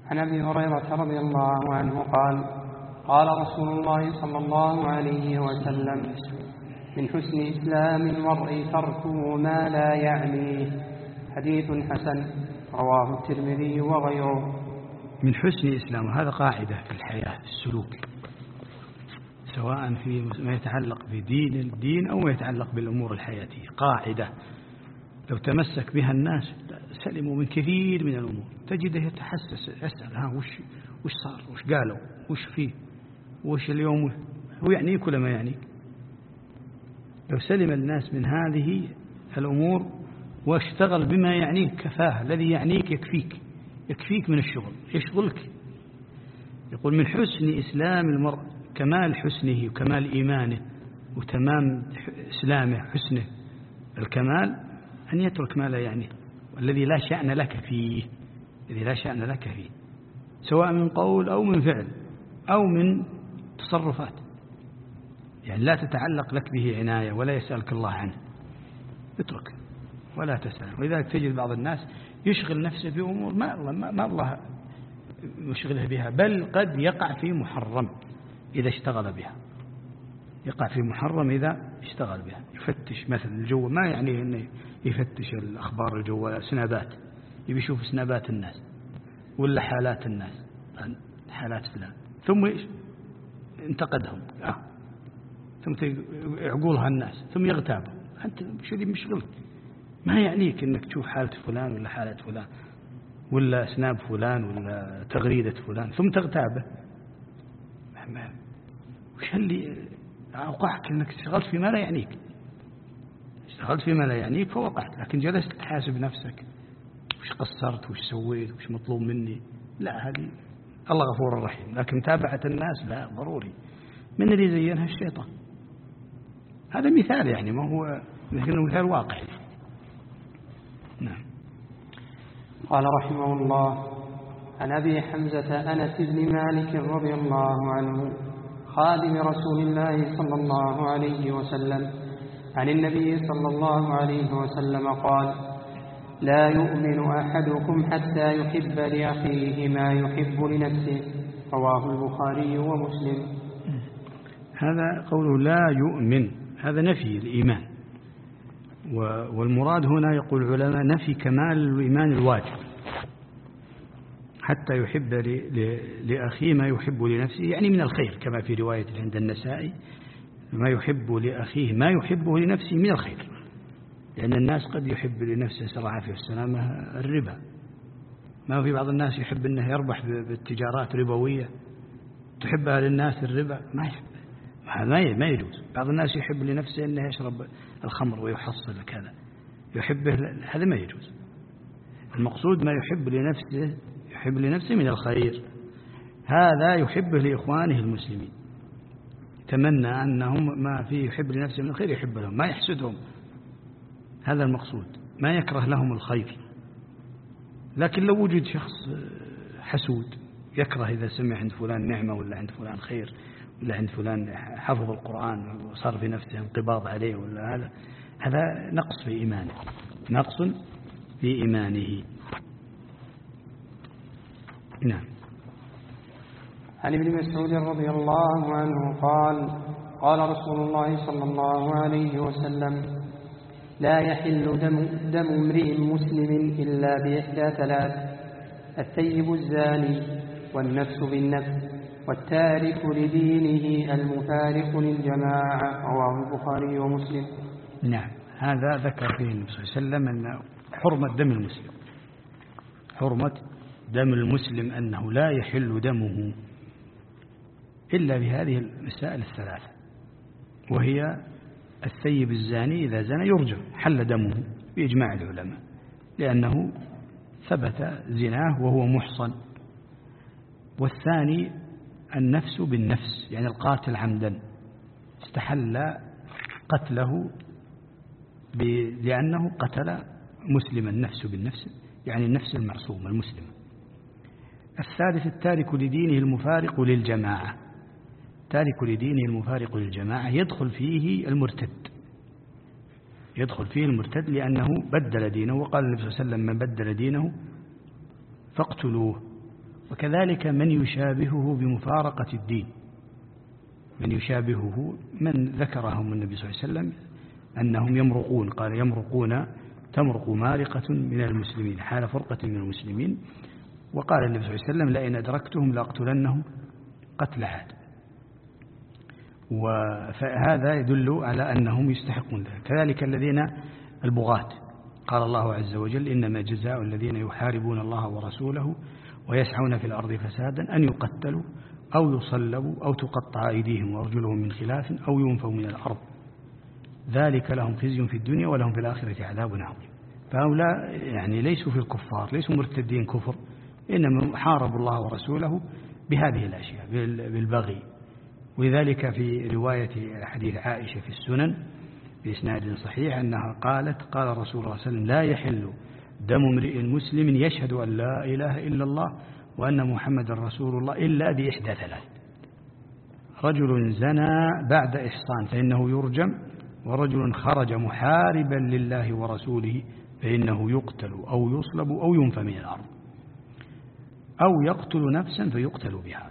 عن أبي هريرة رضي الله عنه قال قال رسول الله صلى الله عليه وسلم من حسن إسلام المرء تركه ما لا يعنيه. حديث حسن رواه الترمذي وغيره. من حسن إسلام، هذا قاعدة في الحياة، في السلوك، سواء في ما يتعلق بدين الدين أو ما يتعلق بالأمور الحياتية. قاعدة لو تمسك بها الناس سلموا من كثير من الأمور. تجده يتحسس، يسأل وش صار، وش قالوا، وش فيه، وش اليوم، هو يعنيك ولا ما يعنيك. لو سلم الناس من هذه الأمور واشتغل بما يعنيك كفاه، الذي يعنيك يكفيك من الشغل، يشغلك. يقول من حسن إسلام المرء، كمال حسنه وكمال إيمانه وتمام إسلامه، حسنه الكمال أن يترك ما لا يعنيه والذي لا شأن لك فيه، الذي لا شأن لك فيه، سواء من قول أو من فعل أو من تصرفات، يعني لا تتعلق لك به عناية ولا يسألك الله عنه، اترك ولا تسأل. ولذلك تجد بعض الناس يشغل نفسه بأمور ما الله يشغله بها، بل قد يقع في محرم إذا اشتغل بها، يقع في محرم إذا اشتغل بها. يفتش مثلا الجو، ما يعني أنه يفتش الأخبار الجوال، سنابات، يبي يشوف سنابات الناس ولا حالات الناس، حالات فلان، ثم انتقدهم، ثم يعقولها الناس، ثم يغتابوا. أنت شو اللي مشغلك؟ ما يعنيك أنك تشوف حالة فلان ولا حالة فلان ولا سناب فلان ولا تغريدة فلان ثم تغتابه. وش اللي أوقعك أنك اشتغلت فيما لا يعنيك؟ اشتغلت فيما لا يعنيك فوقعت، لكن جلست تحاسب نفسك، وش قصرت، وش سويت، وش مطلوب مني. لا، هذه الله غفور رحيم. لكن متابعة الناس لا، ضروري. من اللي زينها؟ الشيطان. هذا مثال، يعني ما هو، لكنه مثال واقعي. نعم. قال رحمه الله عن أبي حمزة أنس بن مالك رضي الله عنه خادم رسول الله صلى الله عليه وسلم عن النبي صلى الله عليه وسلم قال لا يؤمن أحدكم حتى يحب لأخيه ما يحب لنفسه. رواه البخاري ومسلم. هذا قوله لا يؤمن، هذا نفي الإيمان، والمراد هنا يقول العلماء نفي كمال الإيمان الواجب. حتى يحب لأخيه ما يحب لنفسه، يعني من الخير، كما في رواية عند النسائي ما يحب لأخيه ما يحبه لنفسه من الخير. لأن الناس قد يحب لنفسه صلى الله عليه وسلم الربا، ما في بعض الناس يحب أنه يربح بالتجارات ربوية، تحبها للناس الربا ما يحب، ما يجوز. بعض الناس يحب لنفسه أنه يشرب الخمر ويحصل كذا، يحبه، هذا ما يجوز. المقصود ما يحب لنفسه، يحب لنفسه من الخير، هذا يحبه لإخوانه المسلمين، تمنى أنهم ما فيه يحب لنفسه من الخير يحب لهم، ما يحسدهم، هذا المقصود، ما يكره لهم الخير. لكن لو وجد شخص حسود يكره إذا سمع عند فلان نعمة ولا عند فلان خير ولا عند فلان حفظ القرآن وصار في نفسه انقباض عليه ولا هذا نقص في إيمانه، نقص في إيمانه. نعم. عن ابن مسعود رضي الله عنه قال قال رسول الله صلى الله عليه وسلم لا يحل دم امرئ مسلم إلا بإحدى ثلاث: الثيب الزاني، والنفس بالنفس، والتارك لدينه المفارق للجماعة. رواه البخاري ومسلم. نعم. هذا ذكر فيه النبي صلى الله عليه وسلم أن حرمة دم المسلم، حرمة دم المسلم، أنه لا يحل دمه إلا بهذه المسائل الثلاثة، وهي الثيب الزاني إذا زنى يرجم حل دمه بإجماع العلماء، لأنه ثبت زناه وهو محصن. والثاني النفس بالنفس، يعني القاتل عمدا استحل قتله لأنه قتل مسلما، النفس بالنفس يعني النفس المعصومة المسلمة. الثالث التارك لدينه المفارق للجماعة، تارك لدينه المفارق للجماعة يدخل فيه المرتد، يدخل فيه المرتد لأنه بدل دينه، وقال النبي صلى الله عليه وسلم من بدل دينه فاقتلوه. وكذلك من يشابهه بمفارقة الدين، من يشابهه من ذكرهم النبي صلى الله عليه وسلم أنهم يمرقون، قال يمرقون تمرق مارقة من المسلمين حال فرقة من المسلمين. وقال النبي صلى الله عليه وسلم لئن أدركتهم لأقتلنهم قتل عاد. فهذا يدل على أنهم يستحقون ذلك. كذلك الذين البغاة، قال الله عز وجل إنما جزاء الذين يحاربون الله ورسوله ويسعون في الأرض فسادا أن يقتلوا أو يصلبوا أو تقطع أيديهم وأرجلهم من خلاف أو ينفوا من الأرض ذلك لهم خزي في الدنيا ولهم في الآخرة عذاب عظيم. فهؤلاء يعني ليسوا في الكفار، ليسوا مرتدين كفر، إنما حاربوا الله ورسوله بهذه الأشياء بالبغي. ولذلك في رواية حديث عائشة في السنن بإسناد صحيح أنها قالت قال رسول الله صلى الله عليه وسلم لا يحل دم امرئ مسلم يشهد أن لا إله إلا الله وأن محمد رسول الله إلا بإحدى ثلاث: رجل زنى بعد إحصان فإنه يرجم، ورجل خرج محاربا لله ورسوله فإنه يقتل أو يصلب أو ينفى من الأرض، أو يقتل نفسا فيقتل بها.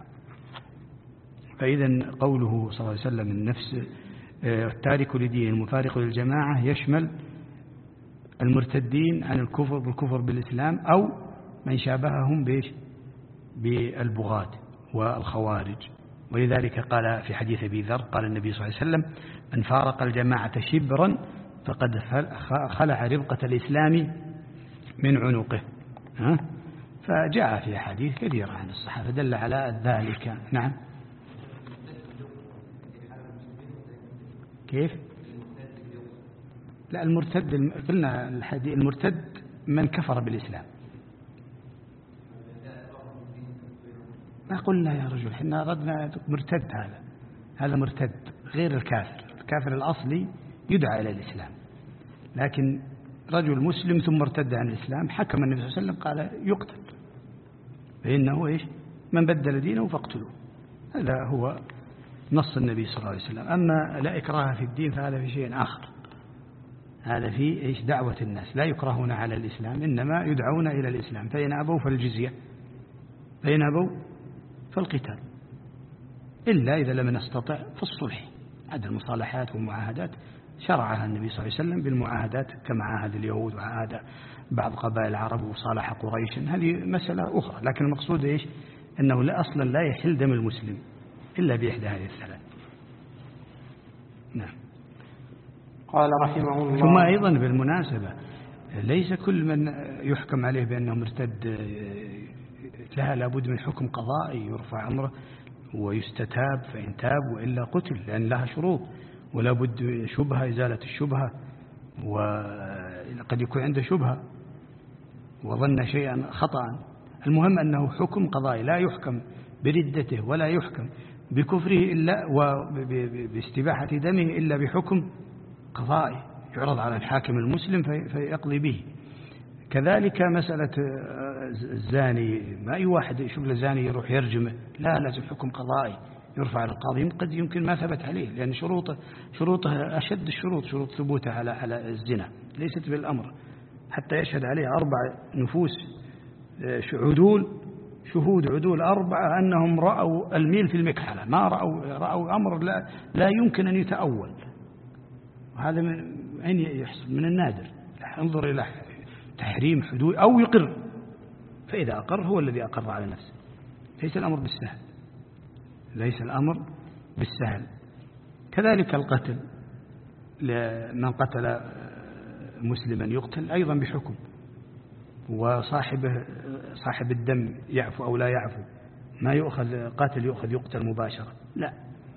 فإذا قوله صلى الله عليه وسلم النفس التارك لدين المفارق للجماعة يشمل المرتدين عن الكفر بالكفر بالإسلام أو من شابههم بالبغاة والخوارج. ولذلك قال في حديث أبي ذر قال النبي صلى الله عليه وسلم من فارق الجماعة شبرا فقد خلع ربقة الإسلام من عنقه. فجاء في حديث كثيرة عن الصحابة دل على ذلك. نعم. كيف؟ لا، المرتد قلنا الحديث المرتد من كفر بالإسلام. ما قلنا يا رجل حنا ردنا مرتد، هذا مرتد غير الكافر. الكافر الأصلي يدعى إلى الإسلام، لكن رجل مسلم ثم ارتد عن الإسلام حكم النبي صلى الله عليه وسلم قال يقتل، فإنه إيش من بدل دينه فاقتلوه. هذا هو نص النبي صلى الله عليه وسلم. أما لا إكراه في الدين فهذا في شيء آخر، هذا في إيش دعوة الناس، لا يكرهون على الإسلام إنما يدعون إلى الإسلام، فإن أبوا فالجزية، فإن أبوا فالقتال، إلا إذا لم نستطع فالصلح. هذه المصالحات والمعاهدات شرعها النبي صلى الله عليه وسلم بالمعاهدات كما عاهد اليهود وعاهد بعض قبائل العرب وصالح قريش، هذه مسألة أخرى. لكن المقصود إيش أنه لا أصلا لا يحل دم المسلم إلا بإحدى هذه الثلاث. نعم. قال رحمه الله. ثم أيضا بالمناسبة ليس كل من يحكم عليه بأنه مرتد لها لابد من حكم قضائي يرفع أمره ويستتاب، فإن تاب وإلا قتل، لأن لها شروط، ولا بد شبهة، إزالة الشبهة، وقد يكون عنده شبهة وظن شيئا خطأ. المهم أنه حكم قضائي، لا يحكم بردته ولا يحكم بكفره إلا وباستباحة دمه إلا بحكم قضائي يعرض على الحاكم المسلم فيقضي به. كذلك مسألة الزاني، ما أي واحد يشوف له زاني يروح يرجمه، لا، لازم حكم قضائي يرفع على القاضي، قد يمكن ما ثبت عليه، لأن شروطه أشد الشروط، شروط ثبوته على الزنا ليست بالأمر، حتى يشهد عليه 4 نفوس شهود عدول 4 أنهم رأوا الميل في المكحلة، ما رأوا أمر لا يمكن أن يتأول، وهذا من أين يحصل؟ من النادر. انظر إلى تحريم حدود أو يقر، فإذا أقر هو الذي أقر على نفسه. ليس الأمر بالسهل، ليس الأمر بالسهل. كذلك القتل، من قتل مسلما يقتل أيضا بحكم، صاحب الدم يعفو أو لا يعفو، ما يؤخذ قاتل يقتل مباشرة، لا.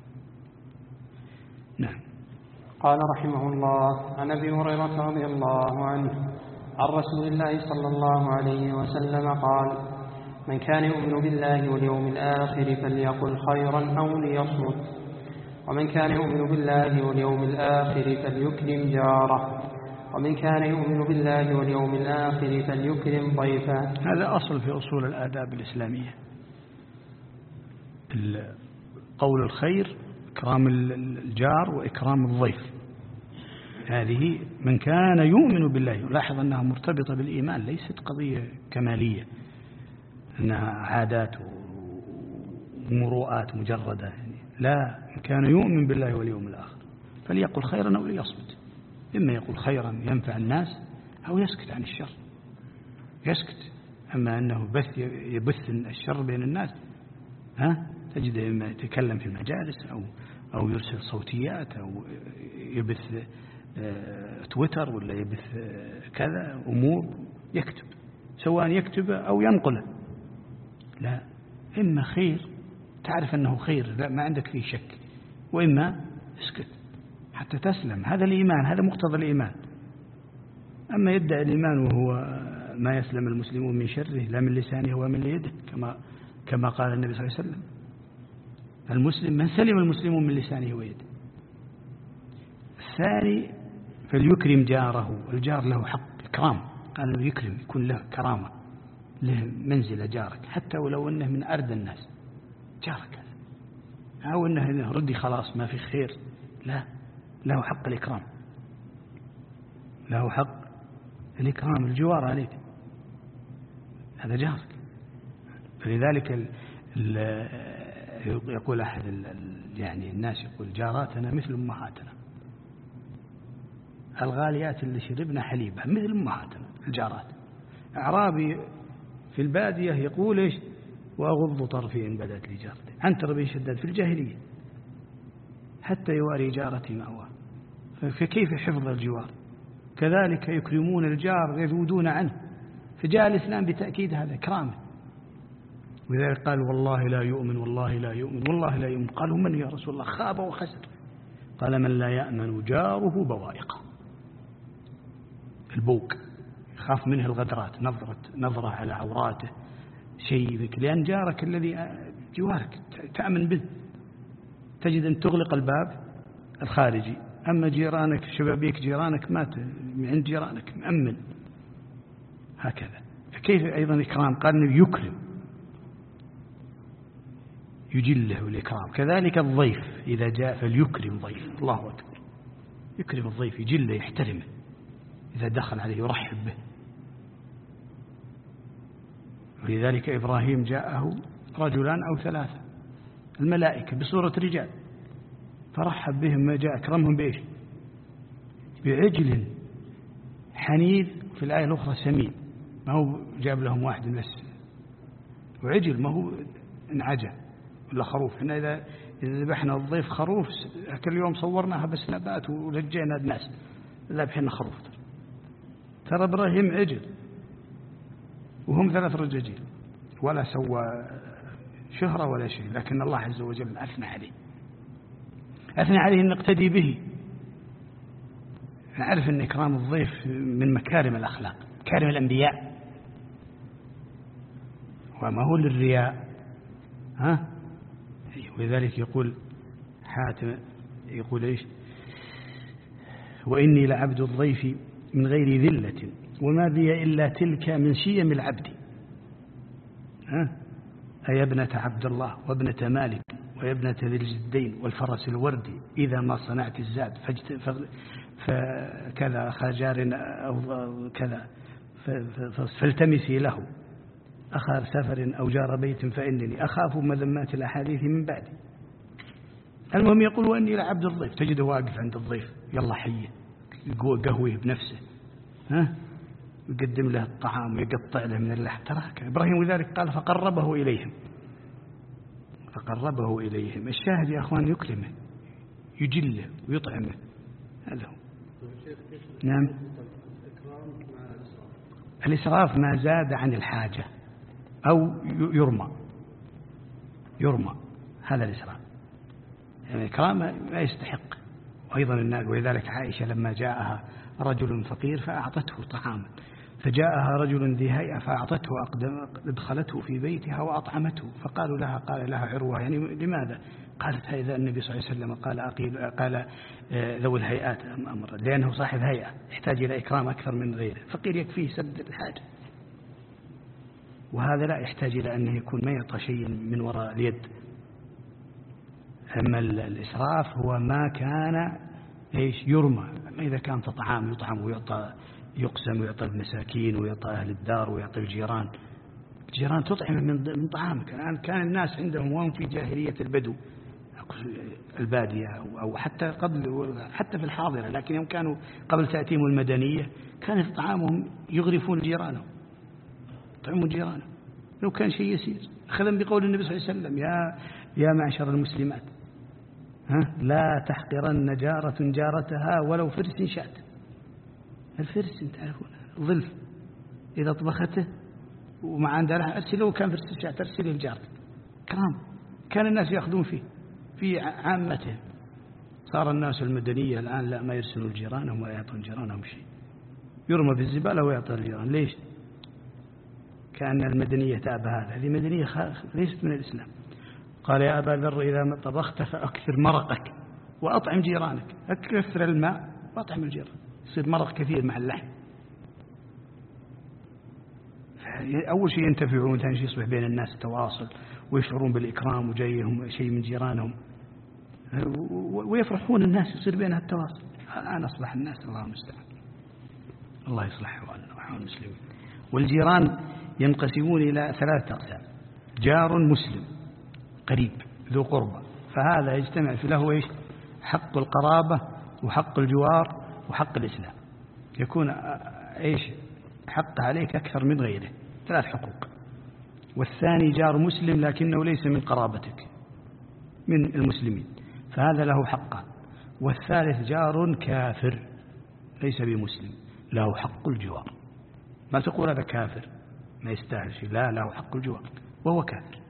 نعم. قال رحمه الله عن أبي هريرة رضي الله عنه عن رسول الله صلى الله عليه وسلم قال من كان يؤمن بالله واليوم الآخر فليقل خيرا أو ليصمت، ومن كان يؤمن بالله واليوم الآخر فليكرم جاره، ومن كان يؤمن بالله واليوم الآخر فليكرم ضيفه. هذا أصل في أصول الآداب الإسلامية، قول الخير، إكرام الجار وإكرام الضيف. هذه من كان يؤمن بالله، لاحظ أنها مرتبطة بالإيمان، ليست قضية كمالية. أنها عادات ومروءات مجردة يعني. لا، إن كان يؤمن بالله واليوم الآخر فليقل خيرا أو ليصمت. إما يقول خيرا ينفع الناس أو يسكت عن الشر، يسكت. أما أنه يبث الشر بين الناس، تجد إما يتكلم في المجالس أو يرسل صوتيات أو يبث تويتر ولا يبث كذا أمور، يكتب، سواء يكتب أو ينقله. لا، إما خير تعرف أنه خير، لا ما عندك فيه شك، وإما اسكت حتى تسلم. هذا الإيمان، هذا مقتضى الإيمان. أما يدعي الإيمان وهو ما يسلم المسلمون من شره لا من لسانه ومن يده، كما قال النبي صلى الله عليه وسلم: المسلم من سلم المسلمون من لسانه ويده. الثاني فليكرم جاره، والجار له حق إكرام، قال له يكرم، يكون له كرامة، له منزلة جارك، حتى ولو أنه من أرض الناس جارك، أو أنه ردي خلاص ما في خير، لا، له حق الإكرام، له حق الإكرام، الجوار عليك، هذا جارك. فلذلك يقول أحد يعني الناس يقول: جاراتنا مثل أمهاتنا، الغاليات اللي شربنا حليبها مثل أمهاتنا الجارات. أعرابي في البادية يقول إيش: وأغض طرفي إن بدت لي جارتي. عنتر بن شداد في الجاهلية: حتى يواري جارتي مأواه. فكيف حفظ الجوار؟ كذلك يكرمون الجار ويذودون عنه، فجاء الإسلام بتأكيد هذا كرامه. ولذلك قال: والله لا يؤمن، والله لا يؤمن، والله لا يؤمن. قالوا: من يا رسول الله؟ خاب وخسر. قال: من لا يأمن جاره بوائقه، البوق، يخاف منه الغدرات، نظرة على عوراته، شيء ذك، لأن جارك الذي جوارك تأمن به، تجد أن تغلق الباب الخارجي، أما جيرانك شبابيك جيرانك ما عند جيرانك مأمن. هكذا. فكيف أيضا إكرام؟ قال إنه يكرم، يجله الإكرام. كذلك الضيف إذا جاء فليكرم ضيف، الله أكبر، يكرم الضيف، يجله، يحترمه، إذا دخل عليه يرحب به. ولذلك إبراهيم جاءه رجلان أو ثلاثة، الملائكة بصورة رجال، فرحب بهم، ما جاء أكرمهم بإيش؟ بعجل حنيذ، في الآية الأخرى سمين، ما هو جاب لهم واحد بس، وعجل ما هو انعجل ولا خروف. احنا إذا ذبحنا الضيف خروف كل يوم صورناها بس نبات ولجينا الناس، ذبحنا خروف. ترى إبراهيم عجل وهم 3 رجاجيل، ولا سوى شهرة ولا شيء، لكن الله عز وجل أثنى عليه أن نقتدي به. نعرف أن إكرام الضيف من مكارم الأخلاق، مكارم الأنبياء، وما هو للرياء. ولذلك يقول حاتم، يقول إيش: وإني لعبد الضيف من غير ذلة، وما بي إلا تلك من شيم العبد. أي ابنة عبد الله وابنة مالك ويا ابنة ذي الجدين والفرس الوردي، إذا ما صنعت الزاد فكذا أخا جار أو كذا فالتمسي له أخا سفر أو جار بيت، فإنني أخاف مذمات الأحاديث من بعدي. المهم يقول: وإني لعبد الضيف، تجده واقف عند الضيف، يلا حيه، قهوه بنفسه، يقدم له الطعام ويقطع له من اللحم. تراك إبراهيم، وذلك قال: فقربه إليهم. الشاهد يا أخوان يكرمه، يجله ويطعمه، هذا هو. نعم. الإسراف ما زاد عن الحاجة أو يرمى، هذا الإسراف، يعني إكرام ما يستحق. وأيضا ولذلك عائشة لما جاءها رجل فقير فأعطته طعاما، فجاءها رجل ذي هيئة فأعطته أدخلته في بيتها وأطعمته، قال لها عروة: يعني لماذا؟ قالت: هذا النبي صلى الله عليه وسلم قال ذوي الهيئات أمر، لأنه صاحب هيئة يحتاج إلى إكرام أكثر من غيره، فقير يكفيه سد الحاجة، وهذا لا يحتاج إلى أنه يكون ما يعطى شيء من وراء اليد. أما الإسراف هو ما كان يرمى، أما إذا كان يطعم ويعطى، يقسم ويعطى المساكين ويعطى أهل الدار ويعطى الجيران، الجيران تطعم من طعامك. الآن كان الناس عندهم وهم في جاهلية البدو البادية أو حتى في الحاضرة، لكن يوم كانوا قبل تأتيهم المدنية كان طعامهم يغرفون جيرانهم، يطعمون جيرانهم لو كان شيء يسير، أخذا بقول النبي صلى الله عليه وسلم: يا معشر المسلمات لا تحقرن جارة جارتها ولو فرس شات. الفرس انت تعرفون ظلف، إذا طبخته وما عنده لحم أرسله، كان فرس شات أرسله لجارتك. كرام كان الناس يأخذون فيه في عامته. صار الناس المدنية الآن لا، ما يرسلوا الجيرانهم ولا يعطون جيرانهم شيء، يرمى في الزبالة ويعطى الجيران. ليش؟ كأن المدنية تابع هذا، هذه مدنية ليست من الإسلام. قال: يا أبا ذر إذا ما طبخت فأكثر مرقك وأطعم جيرانك. أكثر الماء وأطعم الجيران، يصير مرق كثير مع اللحم. أول شيء ينتفعون، ثاني شيء يصبح بين الناس تواصل ويشعرون بالإكرام وجايهم شيء من جيرانهم ويفرحون الناس، يصير بينها التواصل. الآن أصبح الناس الله المستعان، الله يصلح أحوالنا وأحوال المسلمين. والجيران ينقسمون إلى 3 أقسام: جار مسلم قريب ذو قربة، فهذا يجتمع في له إيش؟ حق القرابة وحق الجوار وحق الإسلام، يكون إيش حق عليك أكثر من غيره، 3 حقوق. والثاني جار مسلم لكنه ليس من قرابتك من المسلمين، فهذا له حقه. والثالث جار كافر ليس بمسلم، له حق الجوار. ما تقول هذا كافر ما يستاهل شيء، لا، له حق الجوار وهو كافر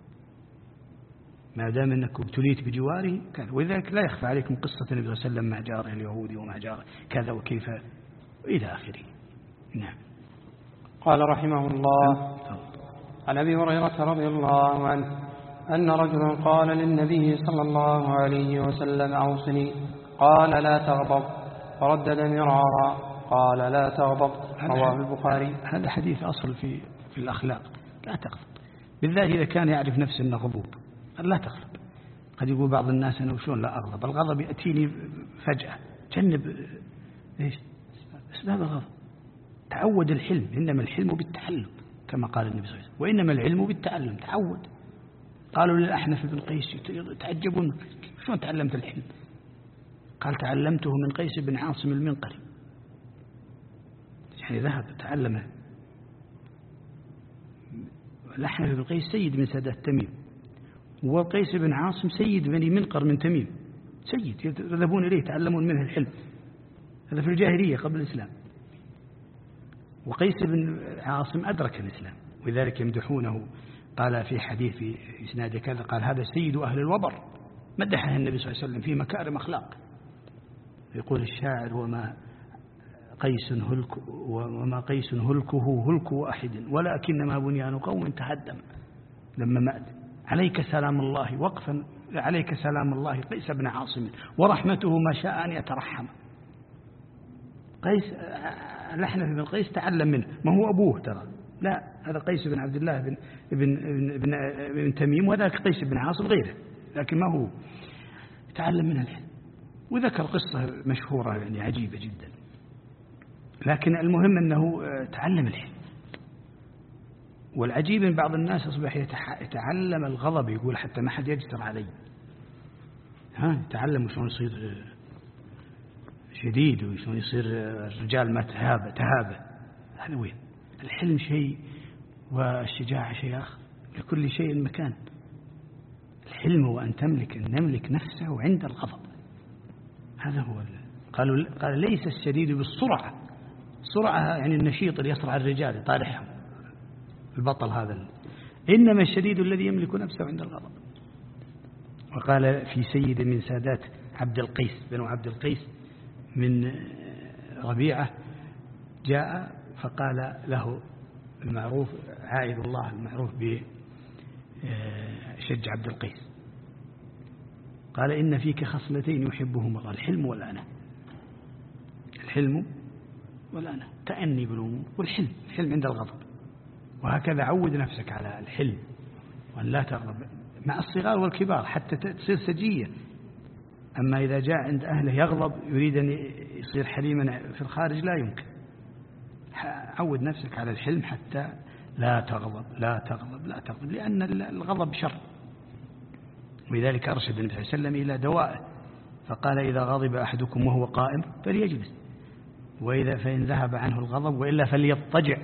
ما دام أنك ابتليت بجواره كافر. ولذلك لا يخفى عليكم قصة النبي صلى الله عليه وسلم مع جاره اليهودي ومع جاره كذا وكيف إلى آخره. نعم. قال رحمه الله: عن أبي هريرة رضي الله عنه أن رجلا قال للنبي صلى الله عليه وسلم: أوصني. قال: لا تغضب. فردد مرارا قال: لا تغضب. رواه البخاري. هذا حديث أصل في الأخلاق، لا تغضب، بالذات إذا كان يعرف نفسه أنه غضوب. لا تغضب. قد يقول بعض الناس: أنا وشون لا أغضب، الغضب يأتيني فجأة. جنب إيش أسباب الغضب. تعود الحلم، إنما الحلم بالتعلم كما قال النبي صلى الله عليه وسلم، وإنما العلم بالتعلم. تعود. قالوا للأحنف بن قيس تعجبون: شلون تعلمت الحلم؟ قال: تعلمته من قيس بن عاصم المنقري، يعني ذهب تعلمه. الأحنف بن قيس سيد من سادات تميم، وقيس بن عاصم سيد بني منقر من تميم، سيد يذهبون إليه يتعلمون منه الحلم. هذا في الجاهلية قبل الإسلام. وقيس بن عاصم أدرك الإسلام، ولذلك يمدحونه. قال في حديث في إسناد كذا، قال: هذا سيد أهل الوبر. مدحه النبي صلى الله عليه وسلم في مكارم أخلاق. يقول الشاعر: وما قيس هلكه هلك أحد، ولكنما بنيان قوم تهدم. لما مات: عليك سلام الله وقفا، عليك سلام الله قيس بن عاصم، ورحمته ما شاء أن يترحم. قيس الأحنف بن قيس تعلم منه، ما هو أبوه ترى، لا، هذا قيس بن عبد الله بن تميم، وذاك قيس بن عاصم غيره، لكن ما هو تعلم منه الحلم. وذكر قصة مشهورة يعني عجيبة جدا، لكن المهم أنه تعلم الحلم. والعجيب من بعض الناس أصبح يتعلم الغضب، يقول حتى ما حد يجسر علي، يتعلم شلون يصير شديد وشلون يصير الرجال ما تهابه. هذا وين الحلم؟ شيء، والشجاعة شيء آخر. لكل شيء مكان. الحلم هو أن نملك نفسه عند الغضب. هذا هو. قال: ليس الشديد بالسرعة. السرعة يعني النشيط اللي يسرع الرجال يطارحهم، البطل هذا. إنما الشديد الذي يملك نفسه عند الغضب. وقال في سيد من سادات عبد القيس، بنو عبد القيس من ربيعة، جاء فقال له المعروف عائد الله المعروف بشج عبد القيس، قال: إن فيك خصلتين يحبهما الله: الحلم والأنة. الحلم والأنة، تأني بالأمور والحلم. الحلم عند الغضب. وهكذا عود نفسك على الحلم، وأن لا تغضب مع الصغار والكبار حتى تصير سجية. أما إذا جاء عند أهله يغضب يريد أن يصير حليما في الخارج لا يمكن. عود نفسك على الحلم حتى لا تغضب لا تغضب لا تغضب، لأن الغضب شر. ولذلك أرشد النبي صلى الله عليه وسلم إلى دوائه، فقال إذا غضب أحدكم وهو قائم فليجلس، فإن ذهب عنه الغضب وإلا فليضطجع،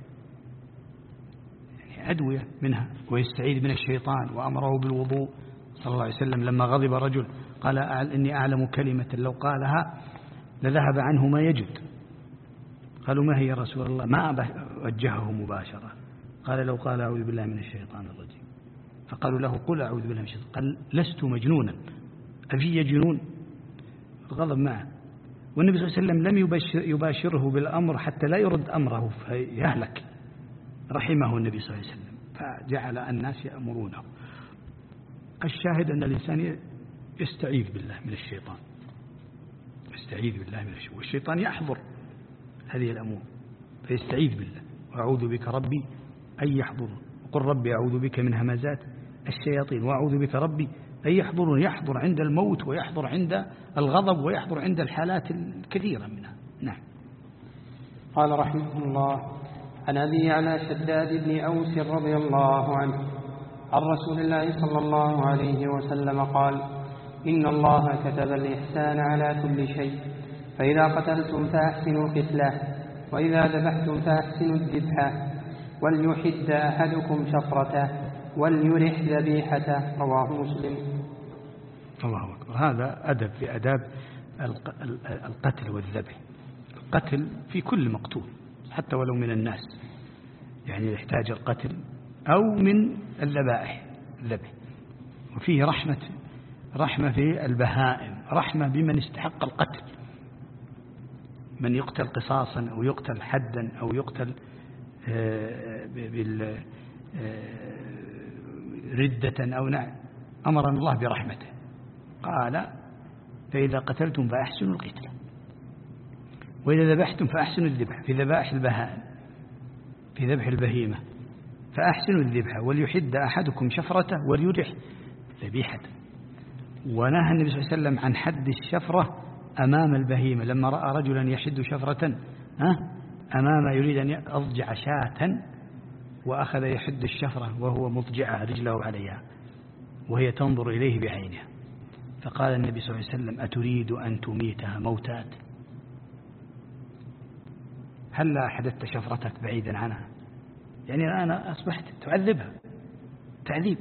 يعني أدوية منها، ويستعيذ من الشيطان. وأمره بالوضوء صلى الله عليه وسلم لما غضب رجل قال إني أعلم كلمة لو قالها لذهب عنه ما يجد. قالوا ما هي يا رسول الله؟ ما وجهه مباشرة، قال لو قال أعوذ بالله من الشيطان الرجيم. فقالوا له قل أعوذ بالله من الشيطان، قال لست مجنونا أفي جنون، الغضب معه. والنبي صلى الله عليه وسلم لم يباشره بالأمر حتى لا يرد أمره فيهلك، رحمه النبي صلى الله عليه وسلم، فجعل الناس يأمرونه. الشاهد أن الإنسان يستعيذ بالله من الشيطان، يستعيذ بالله من الشيطان، والشيطان يحضر هذه الأمور فيستعيذ بالله، وأعوذ بك ربي أن يحضرون، وقل ربي أعوذ بك من همزات الشياطين، وأعوذ بك ربي أن يحضرون. يحضر عند الموت، ويحضر عند الغضب، ويحضر عند الحالات الكثيرة منها. نعم. قال رحمه الله: عن أبي على شداد بن أوس رضي الله عنه عن رسول الله صلى الله عليه وسلم قال: إن الله كتب الإحسان على كل شيء، فإذا قتلتم فأحسنوا القتلة، وإذا ذبحتم فأحسنوا الذبحة، وليحد أحدكم شفرته، وليرح ذبيحته. رواه مسلم. الله أكبر. هذا أدب في أداب القتل والذبح. القتل في كل مقتول حتى ولو من الناس، يعني يحتاج القتل، أو من الذبائح الذبح. وفيه رحمة في البهائم، رحمة بمن استحق القتل، من يقتل قصاصا أو يقتل حدا أو يقتل ردة أو نعم. أمرنا الله برحمته، قال: فإذا قتلتم فأحسنوا القتل، وإذا ذبحتم فأحسنوا الذبح. في ذبائح البهائم، في ذبح البهيمة فأحسنوا الذبح، وليحد أحدكم شفرته، وليرح ذبيحته. ونهى النبي صلى الله عليه وسلم عن حد الشفرة أمام البهيمة، لما رأى رجلا يحد شفرة أمام يريد أن يضجع شاة، وأخذ يحد الشفرة وهو مضجع رجله عليها وهي تنظر إليه بعينها، فقال النبي صلى الله عليه وسلم: أتريد أن تميتها موتات؟ هل لا أحدثت شفرتك بعيدا عنها؟ يعني الآن أصبحت تعذبها تعذيب.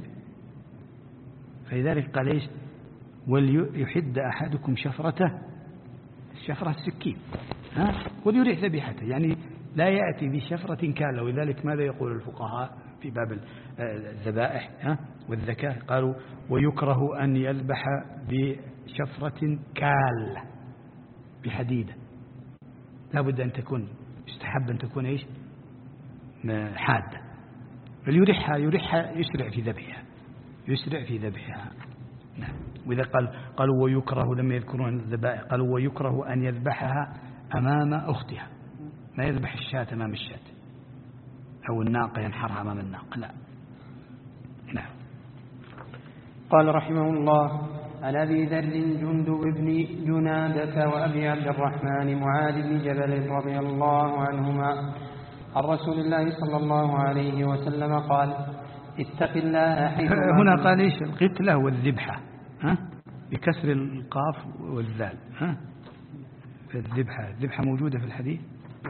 فلذلك قال إيش؟ وليحد أحدكم شفرته، الشفرة السكين، وليرح ذبيحته، يعني لا يأتي بشفرة كالة. ولذلك ماذا يقول الفقهاء في باب الذبائح والذكاء؟ قالوا: ويكره أن يذبح بشفرة كالة بحديدة، لا بد أن تكون، يستحب أن تكون إيش؟ حادة. فليرحها، يسرع في ذبحها، يسرع في ذبحها. نعم. وإذا قالوا ويكره، لما يذكرون الذبائح قالوا ويكره أن يذبحها أمام أختها، ما يذبح الشاة أمام الشاة، أو الناقة ينحرها أمام الناقة، لا. نعم. قال رحمه الله: عن أبي ذر جندب بن جنادة وأبي عبد الرحمن معاذ بن جبل رضي الله عنهما عن رسول الله صلى الله عليه وسلم قال: اتق الله حيث هنا قال إيش؟ القتلة والذبحة، بكسر القاف والذال. الذبحة موجودة في الحديث.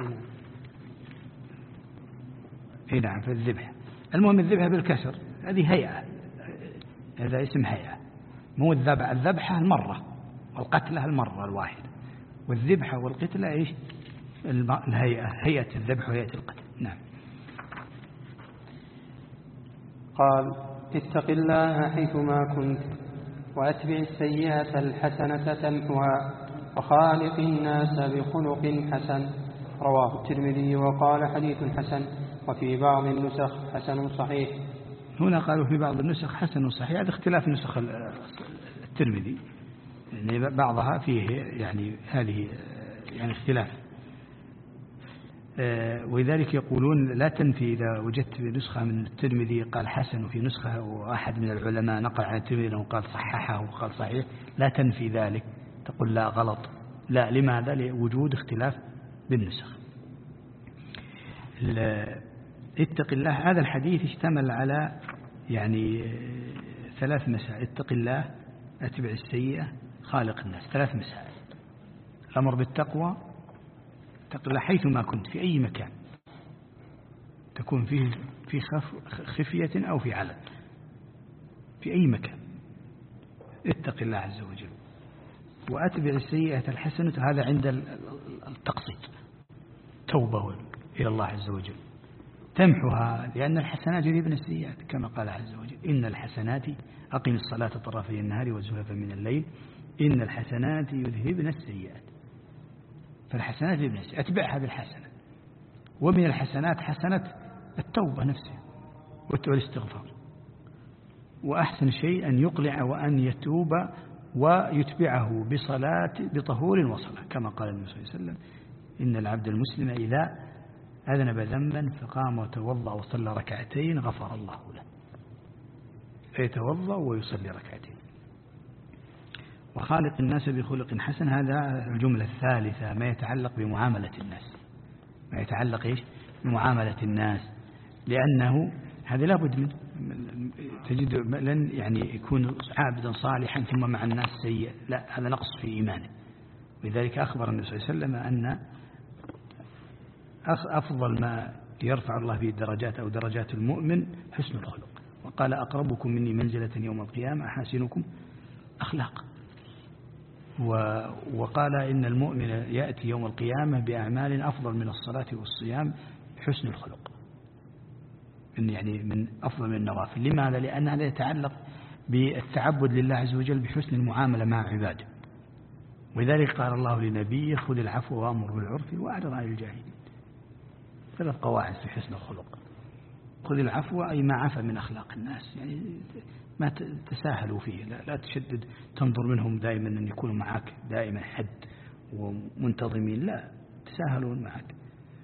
نعم، في الذبحة. المهم الذبحة بالكسر، هذه هيئة، هذا اسم هيئة، مو الذبحة المرة، والقتلة المرة الواحدة، والذبحة والقتلة إيش؟ الهيئة، هيئة الذبح وهيئة القتل. نعم. قال: اتق الله حيثما كنت، وأتبع السيئة الحسنة تمحها، وخالق الناس بخلق حسن. رواه الترمذي وقال: حديث حسن، وفي بعض النسخ حسن صحيح. هنا قالوا في بعض النسخ حسن صحيح، هذا اختلاف نسخ الترمذي، يعني بعضها فيه يعني هذه يعني اختلاف. ولذلك يقولون لا تنفي إذا وجدت نسخة من الترمذي قال حسن، وفي نسخة وأحد من العلماء نقل عن الترمذي أنه قال صححه وقال صحيح، لا تنفي ذلك، تقول لا غلط، لا. لماذا؟ لوجود اختلاف بالنسخ. اتق الله، هذا الحديث اشتمل على يعني 3 مسائل: اتق الله، اتبع السيئة، خالق الناس. 3 مسائل: الأمر بالتقوى، اتق الله حيثما كنت، في أي مكان تكون فيه، في خفية أو في علن، في أي مكان اتق الله عز وجل. وأتبع السيئة الحسنة، هذا عند التقسيط، توبة إلى الله عز وجل تمحها، لأن الحسنات يذهبن السيئات، كما قال عز وجل: إن الحسنات، أقم الصلاة طرفي النهار وزلفا من الليل، إن الحسنات يذهبن السيئات. فالحسنات يذهبن السيئات، أتبع هذه الحسنة. ومن الحسنات حسنة التوبة نفسها والاستغفار. وأحسن شيء أن يقلع وأن يتوب ويتبعه بطهور وصلاة، كما قال النبي صلى الله عليه وسلم: إن العبد المسلم إذا أذنب ذنبا فقام وتوضأ وصلى ركعتين غفر الله له. فيتوضأ ويصلي ركعتين. وخالق الناس بخلق حسن، هذا الجملة الثالثة، ما يتعلق بمعاملة الناس، ما يتعلق إيش؟ بمعاملة الناس، لأنه هذا لابد من تجد لن يعني يكون عابدا صالحا ثم مع الناس سيء، لا، هذا نقص في إيمانه. ولذلك أخبر النبي صلى الله عليه وسلم أن أفضل ما يرفع الله به الدرجات أو درجات المؤمن حسن الخلق. وقال: أقربكم مني منزلة يوم القيامة أحاسنكم أخلاق. وقال: إن المؤمن يأتي يوم القيامة بأعمال أفضل من الصلاة والصيام حسن الخلق، يعني من أفضل من النوافل. لماذا؟ لأن هذا يتعلق بالتعبد لله عز وجل بحسن المعاملة مع عباده. ولذلك قال الله لنبيه: خذ العفو وأمر بالعرف وأعرض عن الجاهلين. 3 قواعد في حسن الخلق: خذ العفو، أي ما عفى من أخلاق الناس، يعني ما تساهلوا فيه، لا تشدد، تنظر منهم دائما أن يكونوا معك دائما حد ومنتظمين، لا، تساهلون معك.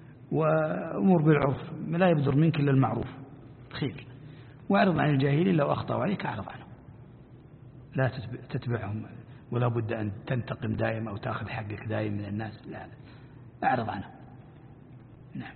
وأمر بالعرف، لا يبدر منك إلا المعروف خير. وأعرض عن الجاهلين، لو أخطأوا عليك أعرض عنهم، لا تتبعهم، ولا بد أن تنتقم دائما أو تأخذ حقك دائما من الناس، لا، أعرض عنهم. نعم،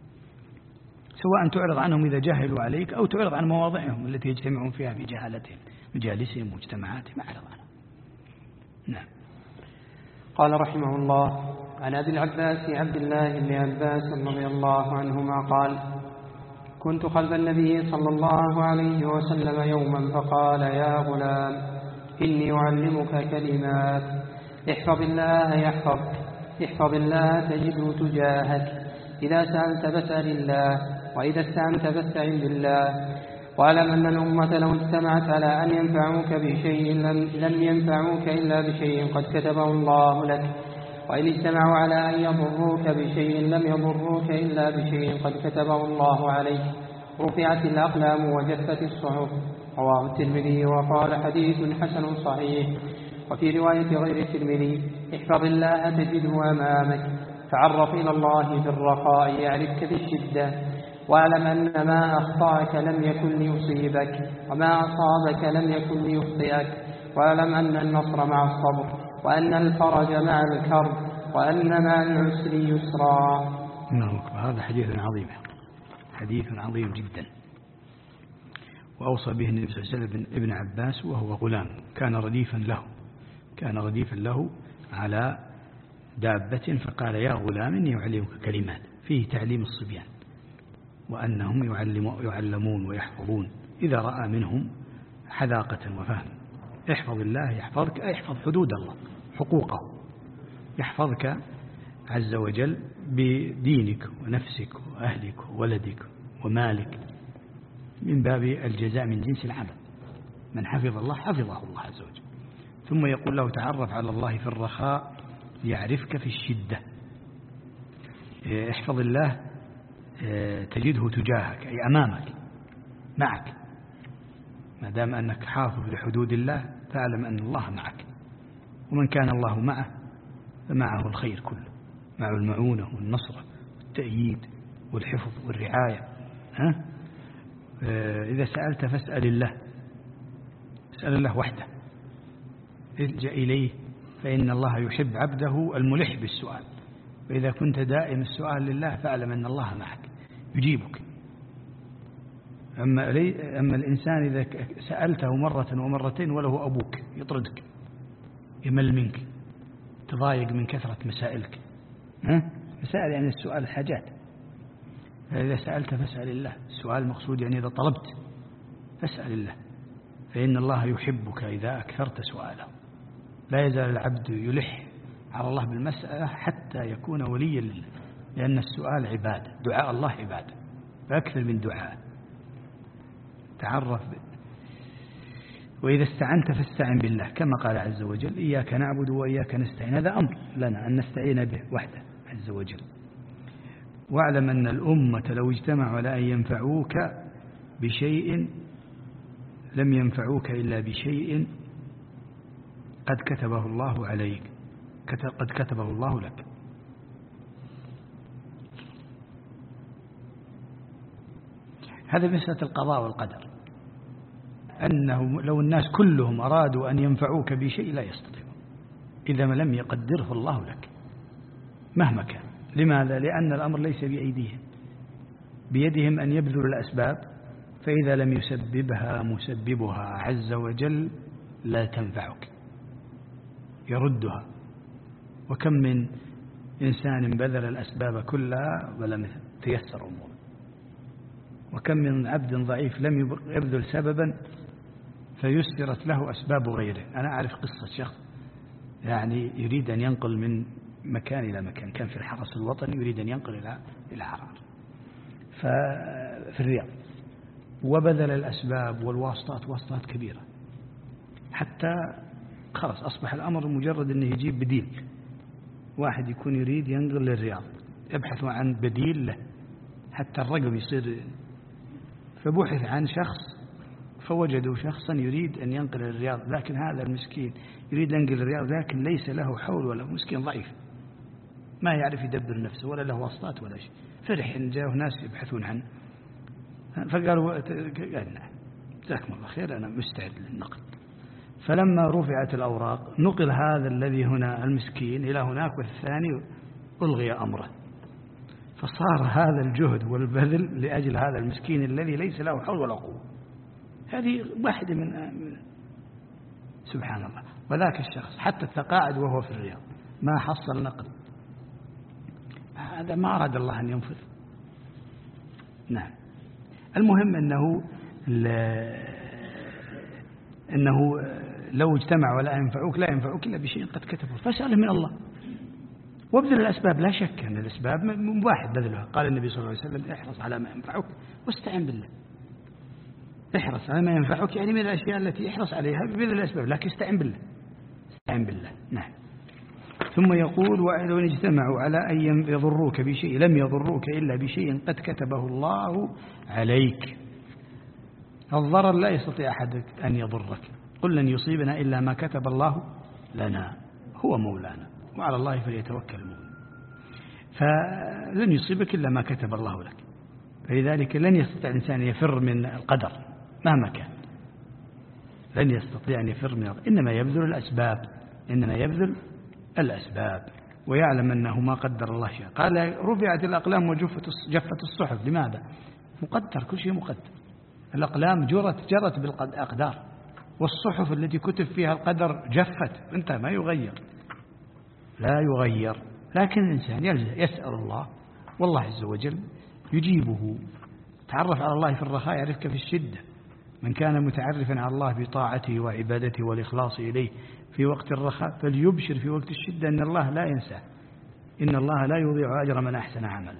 سواء تعرض عنهم إذا جاهلوا عليك أو تعرض عن مواضعهم التي يجتمعون فيها في جهالتهم، مجالسهم ومجتمعاتهم، أعرض عنهم. نعم. قال رحمه الله: عن أبي العباس عبد الله بن عباس رضي الله عنهما قال: كنت خلف النبي صلى الله عليه وسلم يوما فقال: يا غلام، إني أعلمك كلمات، احفظ الله يحفظك، احفظ الله تجده تجاهك، إذا سألت فاسأل الله، وإذا استعنت فاستعن بالله، واعلم أن الأمة لو اجتمعت على أن ينفعوك بشيء لم ينفعوك إلا بشيء قد كتبه الله لك، وإن اجتمعوا على أن يضروك بشيء لم يضروك إلا بشيء قد كتبه الله عليك، رفعت الأقلام وجفت الصحف. رواه الترمذي وقال: حديث حسن صحيح. وفي رواية غير الترمذي: احفظ الله تجده أمامك، تعرف إلى الله في الرخاء يعرفك في الشدة، واعلم أن ما أخطأك لم يكن ليصيبك، وما أصابك لم يكن ليخطئك، واعلم أن النصر مع الصبر، وأن الفرج مع الكرب، وأن مع العسر يسرا. هذا حديث عظيم، حديث عظيم جدا. وأوصى به النبي صلى الله عليه وسلم ابن عباس وهو غلام، كان رديفا له على دابة، فقال: يا غلام، إني أعلمك كلمات. فيه تعليم الصبيان، وأنهم يعلمون ويحفظون إذا رأى منهم حذاقة وفهم. احفظ الله يحفظك، احفظ حدود الله، حقوقه، يحفظك عز وجل بدينك ونفسك وأهلك وولدك ومالك، من باب الجزاء من جنس العمل. من حفظ الله حفظه الله عز وجل. ثم يقول له: تعرف على الله في الرخاء يعرفك في الشدة. احفظ الله تجده تجاهك، أي أمامك، معك. ما دام أنك حافظ لحدود الله فاعلم أن الله معك، ومن كان الله معه فمعه الخير كله، معه المعونة والنصرة والتأييد والحفظ والرعاية. إذا سألت فاسأل الله، اسأل الله وحده، الجأ إليه، فإن الله يحب عبده الملح بالسؤال. فإذا كنت دائم السؤال لله فاعلم أن الله معك يجيبك أما الإنسان إذا سألته مرة ومرتين وله أبوك يطردك، يمل منك، تضايق من كثرة مسائلك. مسائل يعني السؤال الحاجات. فإذا سألت فاسأل الله. السؤال المقصود يعني إذا طلبت فاسأل الله، فإن الله يحبك إذا أكثرت سؤاله. لا يزال العبد يلح على الله بالمسألة حتى يكون وليا لله، لأن السؤال عبادة، دعاء الله عبادة، فأكثر من دعاء. تعرف وإذا استعنت فاستعن بالله، كما قال عز وجل إياك نعبد وإياك نستعين. هذا أمر لنا أن نستعين به وحده عز وجل. واعلم أن الأمة لو اجتمعوا على أن ينفعوك بشيء لم ينفعوك إلا بشيء قد كتبه الله عليك، قد كتبه الله لك. هذا مسألة القضاء والقدر، أنه لو الناس كلهم أرادوا أن ينفعوك بشيء لا يستطيعون إذا ما لم يقدره الله لك مهما كان. لماذا؟ لأن الأمر ليس بأيديهم، بيدهم أن يبذلوا الأسباب، فإذا لم يسببها مسببها عز وجل لا تنفعك، يردها. وكم من إنسان بذل الأسباب كلها ولم تيسر أموره، وكم من عبد ضعيف لم يبذل سببا فيسرت له أسباب غيره. أنا أعرف قصة شخص يعني يريد أن ينقل من مكان إلى مكان، كان في الحرس الوطني يريد أن ينقل إلى عرعر في الرياض، وبذل الأسباب والواسطات واسطات كبيرة، حتى خلاص أصبح الأمر مجرد أنه يجيب بديل. واحد يكون يريد ينقل للرياض يبحث عن بديل له حتى الرقم يصير، فبحث عن شخص فوجدوا شخصا يريد أن ينقل للرياض، لكن هذا المسكين يريد أن ينقل للرياض لكن ليس له حول ولا، مسكين ضعيف ما يعرف يدبر نفسه ولا له واسطات ولا شيء. فرح إن جاءه ناس يبحثون عنه، فقالوا جزاكم الله خير أنا مستعد للنقل. فلما رفعت الأوراق نقل هذا الذي هنا المسكين إلى هناك، والثاني ألغي أمره، فصار هذا الجهد والبذل لأجل هذا المسكين الذي ليس له حول ولا قوة. هذه واحدة من سبحان الله. وذاك الشخص حتى التقاعد وهو في الرياض ما حصل نقل، هذا ما أراد الله أن ينفذ. نعم. المهم أنه لو اجتمع ولا ينفعوك لا ينفعوك إلا بشيء قد كتبه، فاسأله من الله وابذل الأسباب. لا شك أن الأسباب واحد بذلها. قال النبي صلى الله عليه وسلم احرص على ما ينفعك واستعن بالله. احرص على ما ينفعك يعني من الأشياء التي احرص عليها بذل الأسباب، لكن استعن بالله. استعن بالله. نعم. ثم يقول ولو اجتمعوا على أن يضروك بشيء لم يضروك إلا بشيء قد كتبه الله عليك. الضرر لا يستطيع أحد أن يضرك، قل لن يصيبنا إلا ما كتب الله لنا، هو مولانا وعلى الله فليتوكل المؤمن. فلن يصيبك إلا ما كتب الله لك، فلذلك لن يستطيع الإنسان يفر من القدر مهما كان، لن يستطيع أن يفر من القدر. إنما يبذل الأسباب ويعلم أنه ما قدر الله شيء. قال رفعت الأقلام وجفت الصحف. لماذا؟ مقدر، كل شيء مقدر. الأقلام جرت بالأقدار، والصحف التي كتب فيها القدر جفت، انت ما يغير، لا يغير. لكن الإنسان يسأل الله، والله عز وجل يجيبه. تعرف على الله في الرخاء يعرفك في الشدة. من كان متعرفا على الله بطاعته وعبادته والإخلاص إليه في وقت الرخاء فليبشر في وقت الشدة أن الله لا ينسى، إن الله لا يضيع أجر من أحسن عمل.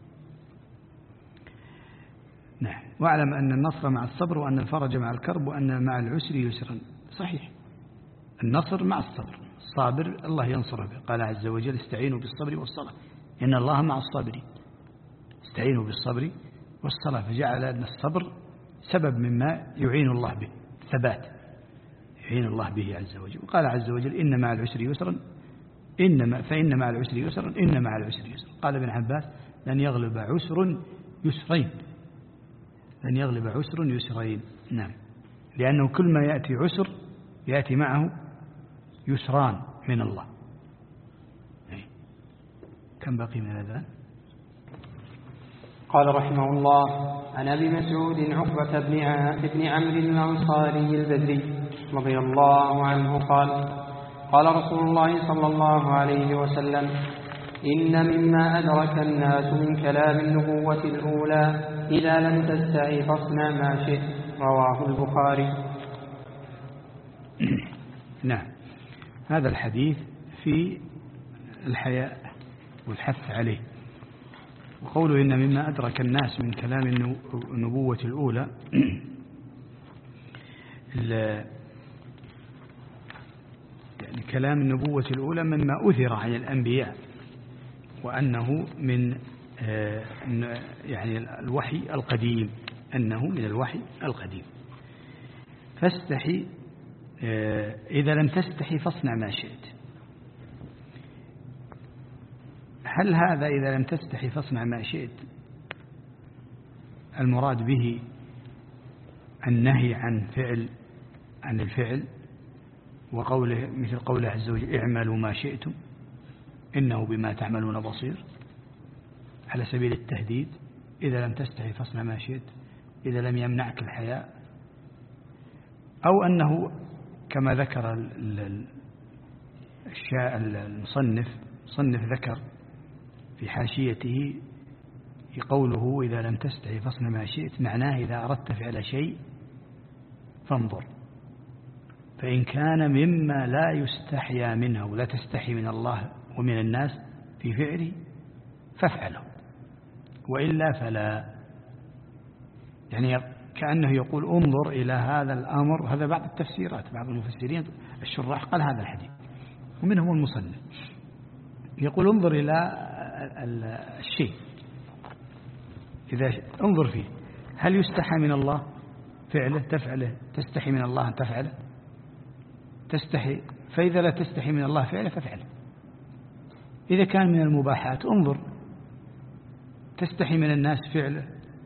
نعم. واعلم أن النصر مع الصبر، وأن الفرج مع الكرب، وأن مع العسر يسرا. صحيح، النصر مع الصبر، الصابر الله ينصره به. قال عز وجل استعينوا بالصبر والصلاة إن الله مع الصابرين. استعينوا بالصبر والصلاة، فجعل أن الصبر سبب مما يعين الله به، ثبات يعين الله به عز وجل. وقال عز وجل إن مع العسر يسرا فإن مع العسر يسرا إن مع العسر يسرا. قال ابن عباس لن يغلب عسر يسرين، لن يغلب عسر يسرين. نعم، لأنه كل ما يأتي عسر يأتي معه يسران من الله. كم باقي من الأذان؟ قال رحمه الله: عن أبي مسعود عقبة بن عمرو الأنصاري البدري رضي الله عنه قال: قال رسول الله صلى الله عليه وسلم: إن مما أدرك الناس من كلام النبوة الأولى إذا لم تستحي فاصنع ما شئت. رواه البخاري. نعم، هذا الحديث في الحياء والحث عليه. وقوله إن مما أدرك الناس من كلام النبوة الأولى يعني كلام النبوة الأولى مما أثر عن الأنبياء، وأنه من يعني الوحي القديم، أنه من الوحي القديم. فاستحي، إذا لم تستحي فاصنع ما شئت. هل هذا إذا لم تستحي فاصنع ما شئت المراد به النهي عن الفعل، وقوله مثل قوله عز وجل: اعملوا ما شئتم إنه بما تعملون بصير، على سبيل التهديد؟ إذا لم تستحي فاصنع ما شئت، إذا لم يمنعك الحياء. أو أنه كما ذكر المصنف ذكر في حاشيته قوله: إذا لم تستحي فاصنع ما شئت، معناه إذا أردت فعل شيء فانظر، فإن كان مما لا يستحيا منه، لا تستحي من الله ومن الناس في فعله، فافعله، وإلا فلا. يعني كأنه يقول: انظر إلى هذا الأمر. هذا بعض التفسيرات، بعض المفسرين الشراح قال هذا الحديث، ومنهم المصنف يقول: انظر إلى الشيء، إذا انظر فيه، هل يستحى من الله فعله تفعله؟ تستحي من الله أن تفعله؟ تستحي، فإذا لا تستحي من الله فعله فافعله. إذا كان من المباحات انظر، تستحي من الناس فعله،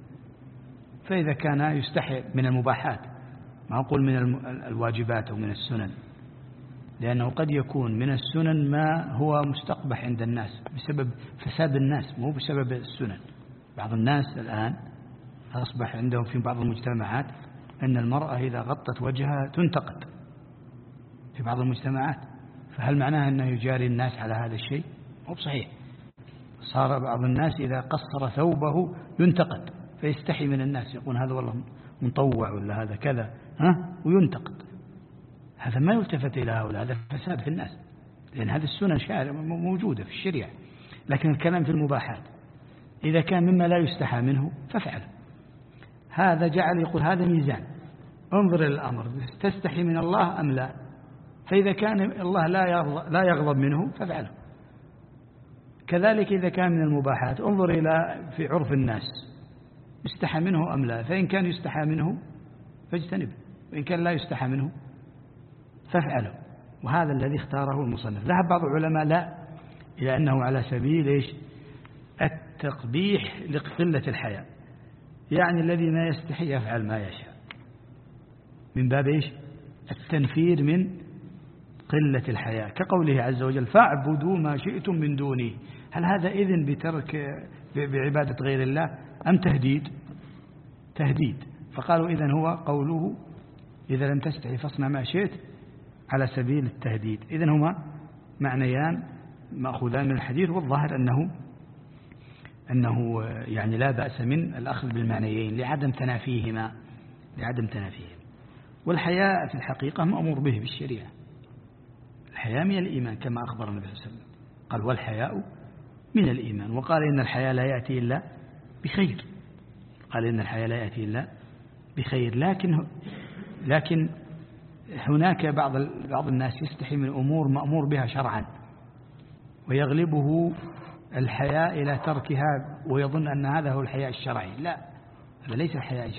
فإذا كان يستحي من المباحات، ما أقول من الواجبات أو من السنن، لأنه قد يكون من السنن ما هو مستقبح عند الناس بسبب فساد الناس، مو بسبب السنن. بعض الناس الآن أصبح عندهم في بعض المجتمعات أن المرأة إذا غطت وجهها تنتقد في بعض المجتمعات، فهل معناه أنه يجاري الناس على هذا الشيء؟ مو بصحيح. صار بعض الناس إذا قصر ثوبه ينتقد، فيستحي من الناس، يقول هذا والله مطوع ولا هذا كذا، وينتقد. هذا ما يلتفت إلى هؤلاء، هذا فساد في الناس، لأن هذه السنن شائعة موجودة في الشريعة. لكن الكلام في المباحات، إذا كان مما لا يستحى منه فافعل. هذا جعل يقول هذا ميزان، انظر إلى الأمر، تستحي من الله أم لا؟ فإذا كان الله لا يغضب منه فافعله. كذلك إذا كان من المباحات انظر إلى في عرف الناس، يستحى منه أم لا؟ فإن كان يستحى منه فاجتنبه، وإن كان لا يستحى منه فافعله. وهذا الذي اختاره المصنف. ذهب بعض العلماء لا، إلى أنه على سبيل التقبيح لقلة الحياء، يعني الذي ما يستحي يفعل ما يشاء، من باب التنفير من قلة الحياء، كقوله عز وجل: فاعبدوا ما شئتم من دونه. هل هذا إذن بترك بعبادة غير الله أم تهديد؟ فقالوا إذن هو قوله: إذا لم تستحي فاصنع ما شئت، على سبيل التهديد. إذن هما معنيان مأخوذان من الحديث، والظاهر أنه يعني لا بأس من الأخذ بالمعنيين لعدم تنافيهما. والحياء في الحقيقة مأمور به بالشريعة. الحياء من الإيمان كما أخبر النبي صلى الله عليه وسلم، قال: والحياء من الإيمان. وقال: إن الحياء لا يأتي إلا بخير. لكن هناك بعض الناس يستحي من أمور مأمور بها شرعا، ويغلبه الحياء إلى تركها، ويظن أن هذا هو الحياء الشرعي. لا، هذا ليس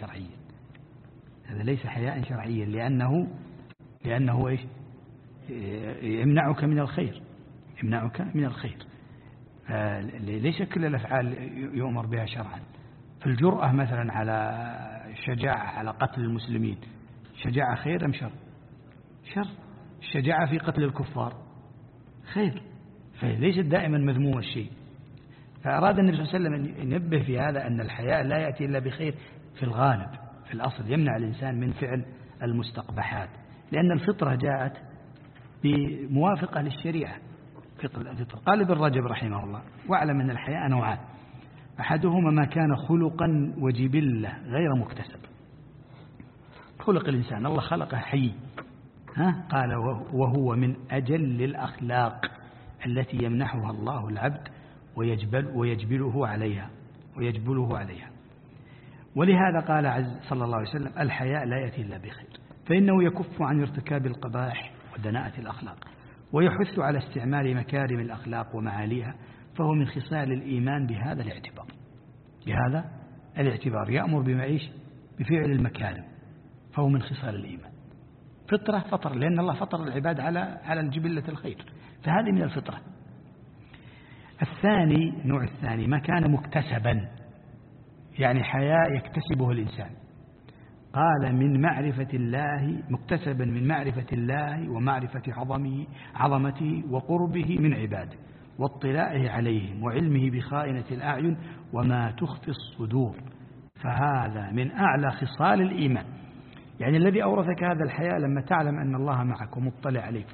حياء شرعيا، لأنه يمنعك من الخير. ليس كل الأفعال يؤمر بها شرعا. في الجرأة مثلا على الشجاعة على قتل المسلمين، شجاعة خير أم شر؟ الشجاعة في قتل الكفار خير، فليست دائما مذموم الشيء. فأراد النبي صلى الله عليه وسلم أن ينبه في هذا أن الحياء لا يأتي إلا بخير في الغالب، في الأصل يمنع الإنسان من فعل المستقبحات، لأن الفطرة جاءت بموافقة للشريعة. الفطرة. قال ابن رجب رحمه الله: واعلم أن الحياء نوعان، أحدهما ما كان خلقا وجبلة غير مكتسب. خلق الإنسان الله خلقه حي، قال وهو من أجل الأخلاق التي يمنحها الله العبد ويجبله عليها. ولهذا قال صلى الله عليه وسلم: الحياء لا يأتي إلا بخير، فإنه يكف عن ارتكاب القبائح ودناءة الأخلاق، ويحث على استعمال مكارم الأخلاق ومعاليها، فهو من خصال الإيمان بهذا الاعتبار يأمر بفعل المكارم، فهو من خصال الإيمان. فطر، لأن الله فطر العباد على الجبلة الخير، فهذه من الفطرة. النوع الثاني ما كان مكتسبا، يعني حياء يكتسبه الإنسان. قال: من معرفة الله، مكتسبا من معرفة الله ومعرفة عظمته وقربه من عباده واطلاعه عليهم وعلمه بخائنة الأعين وما تخفي الصدور، فهذا من أعلى خصال الإيمان. يعني الذي أورثك هذا الحياء لما تعلم أن الله معك ومطلع عليك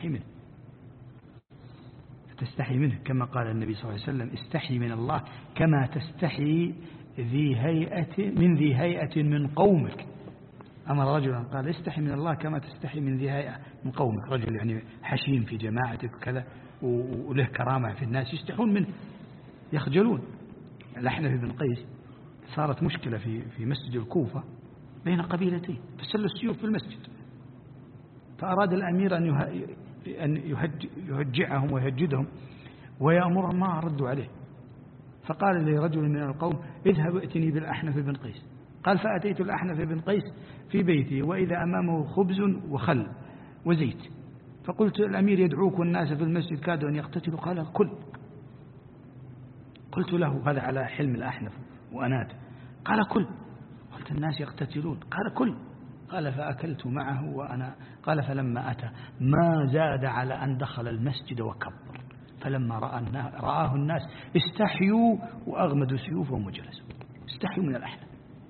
فتستحي منه، كما قال النبي صلى الله عليه وسلم: استحي من الله كما تستحي ذي هيئة من قومك. أمر رجلا قال: استحي من الله كما تستحي من ذي هيئة من قومك. رجل يعني حشيم في جماعتك وكذا وله كرامة في الناس، يستحون منه، يخجلون. الأحنف بن قيس صارت مشكلة في مسجد الكوفة بين قبيلتين، فسلوا السيوف في المسجد، فأراد الأمير أن يهجعهم ويهجدهم ويأمرهم، ما ردوا عليه. فقال لرجل من القوم: اذهب ائتني بالأحنف بن قيس. قال: فأتيت الأحنف بن قيس في بيتي وإذا أمامه خبز وخل وزيت، فقلت: الأمير يدعوك والناس في المسجد كادوا أن يقتتلوا. قال: كل. قلت له: هذا على حلم الأحنف وأنات. قال: كل. قلت: الناس يقتتلون. قال: كل. قال: فأكلت معه قال: فلما أتى ما زاد على أن دخل المسجد وكبر، فلما رآه الناس استحيوا وأغمدوا سيوفهم وجلسوا. استحيوا من الأحنف.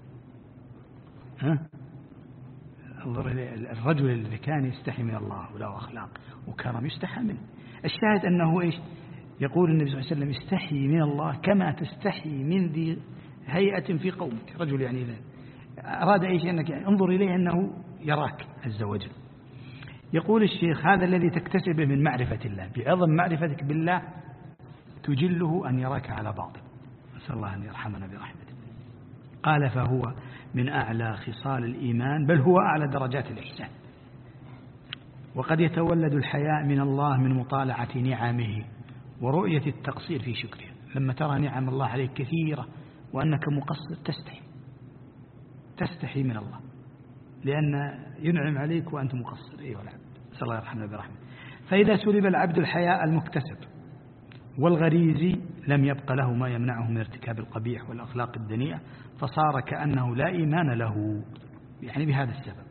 الرجل الذي كان يستحي من الله وله أخلاق وكرم يستحى منه. الشاهد أنه إيش؟ يقول النبي صلى الله عليه وسلم: استحي من الله كما تستحي من ذي هيئة في قومك. رجل يعني ذلك أراد إيش؟ أنك انظر إليه أنه يراك عز وجل. يقول الشيخ: هذا الذي تكتسبه من معرفة الله، بعظم معرفتك بالله تجله أن يراك على باطل. نسأل الله أن يرحمنا برحمته. قال: فهو من أعلى خصال الإيمان، بل هو أعلى درجات الإحسان. وقد يتولد الحياء من الله من مطالعة نعمه ورؤية التقصير في شكره. لما ترى نعم الله عليك كثيرة وأنك مقصر تستحي من الله، لأن ينعم عليك وأنت مقصر. أيها العبد، نسأل الله يرحمنا برحمته. فإذا سلب العبد الحياء المكتسب والغريزي لم يبق له ما يمنعه من ارتكاب القبيح والأخلاق الدنيئة، فصار كأنه لا إيمان له، يعني بهذا السبب.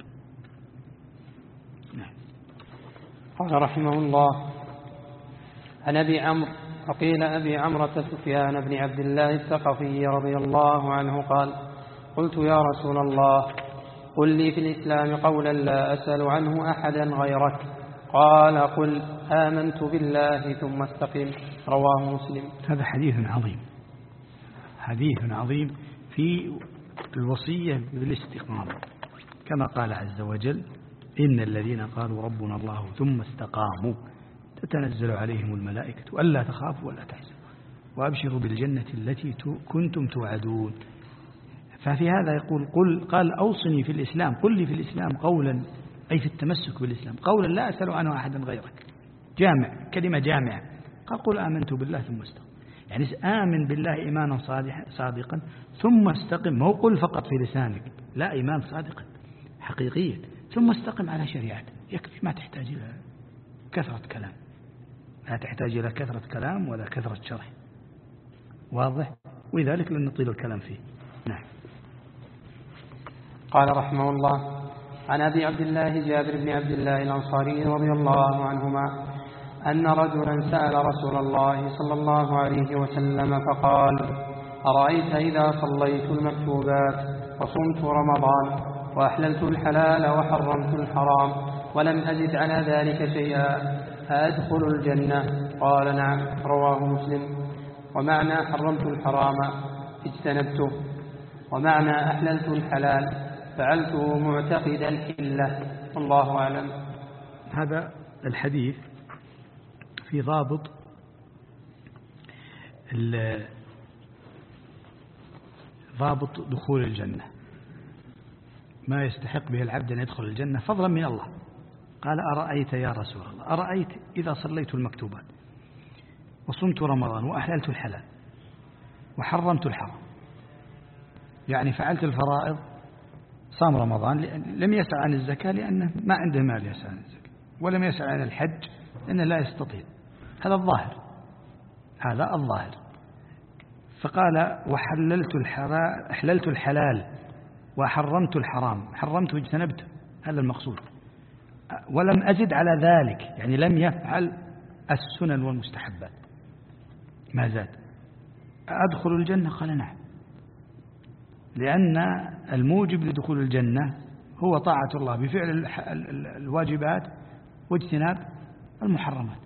نعم. قال رحمه الله: عن أبي عمرو، وقيل أبي عمرة سفيان بن عبد الله الثقفي رضي الله عنه قال: قلت: يا رسول الله، قل لي في الإسلام قولا لا أسأل عنه أحدا غيرك. قال: قل آمنت بالله ثم استقم. رواه مسلم. هذا حديث عظيم في الوصية بالاستقامة، كما قال عز وجل: إن الذين قالوا ربنا الله ثم استقاموا تتنزل عليهم الملائكة ألا تخافوا ولا تحزنوا وأبشروا بالجنة التي كنتم توعدون. ففي هذا يقول قال: أوصني في الإسلام، قل لي في الإسلام قولا، أي في التمسك بالإسلام، قولا لا أسأل عنه أحدا غيرك. جامع، كلمة جامعة. قل آمنت بالله ثم استقم، يعني آمن بالله إيمانا صادقا ثم استقم. ما هو قل فقط في لسانك، لا، إيمان صادقا حقيقيا، ثم استقم على شريعته. يكفي، ما تحتاج إلى كثرة كلام، لا تحتاج إلى كثرة كلام ولا كثرة شرح. واضح؟ ولذلك لن نطيل الكلام فيه. نعم. قال رحمه الله: عن أبي عبد الله جابر بن عبد الله الأنصاري رضي الله عنهما أن رجلا سأل رسول الله صلى الله عليه وسلم فقال: أرأيت إذا صليت المكتوبات وصمت رمضان وأحللت الحلال وحرمت الحرام ولم أزد على ذلك شيئا أدخل الجنة؟ قال: نعم. رواه مسلم. ومعنى حرمت الحرام اجتنبته، ومعنى أحللت الحلال فعلته معتقدا الحلة. والله أعلم. هذا الحديث في ضابط دخول الجنة، ما يستحق به العبد أن يدخل الجنة فضلا من الله. قال: أرأيت يا رسول الله، أرأيت إذا صليت المكتوبات وصمت رمضان وأحللت الحلال وحرمت الحرام، يعني فعلت الفرائض، صام رمضان لم يسأل عن الزكاة لأنه ما عنده مال يسأل عن الزكاة، ولم يسأل عن الحج لأنه لا يستطيع. هذا الظاهر. فقال: أحللت الحلال وحرمت الحرام، حرمته واجتنبته، هذا المقصود. ولم أزد على ذلك، يعني لم يفعل السنن والمستحبات، ما زاد. أدخل الجنة؟ قال: نعم، لأن الموجب لدخول الجنة هو طاعة الله بفعل الواجبات واجتناب المحرمات.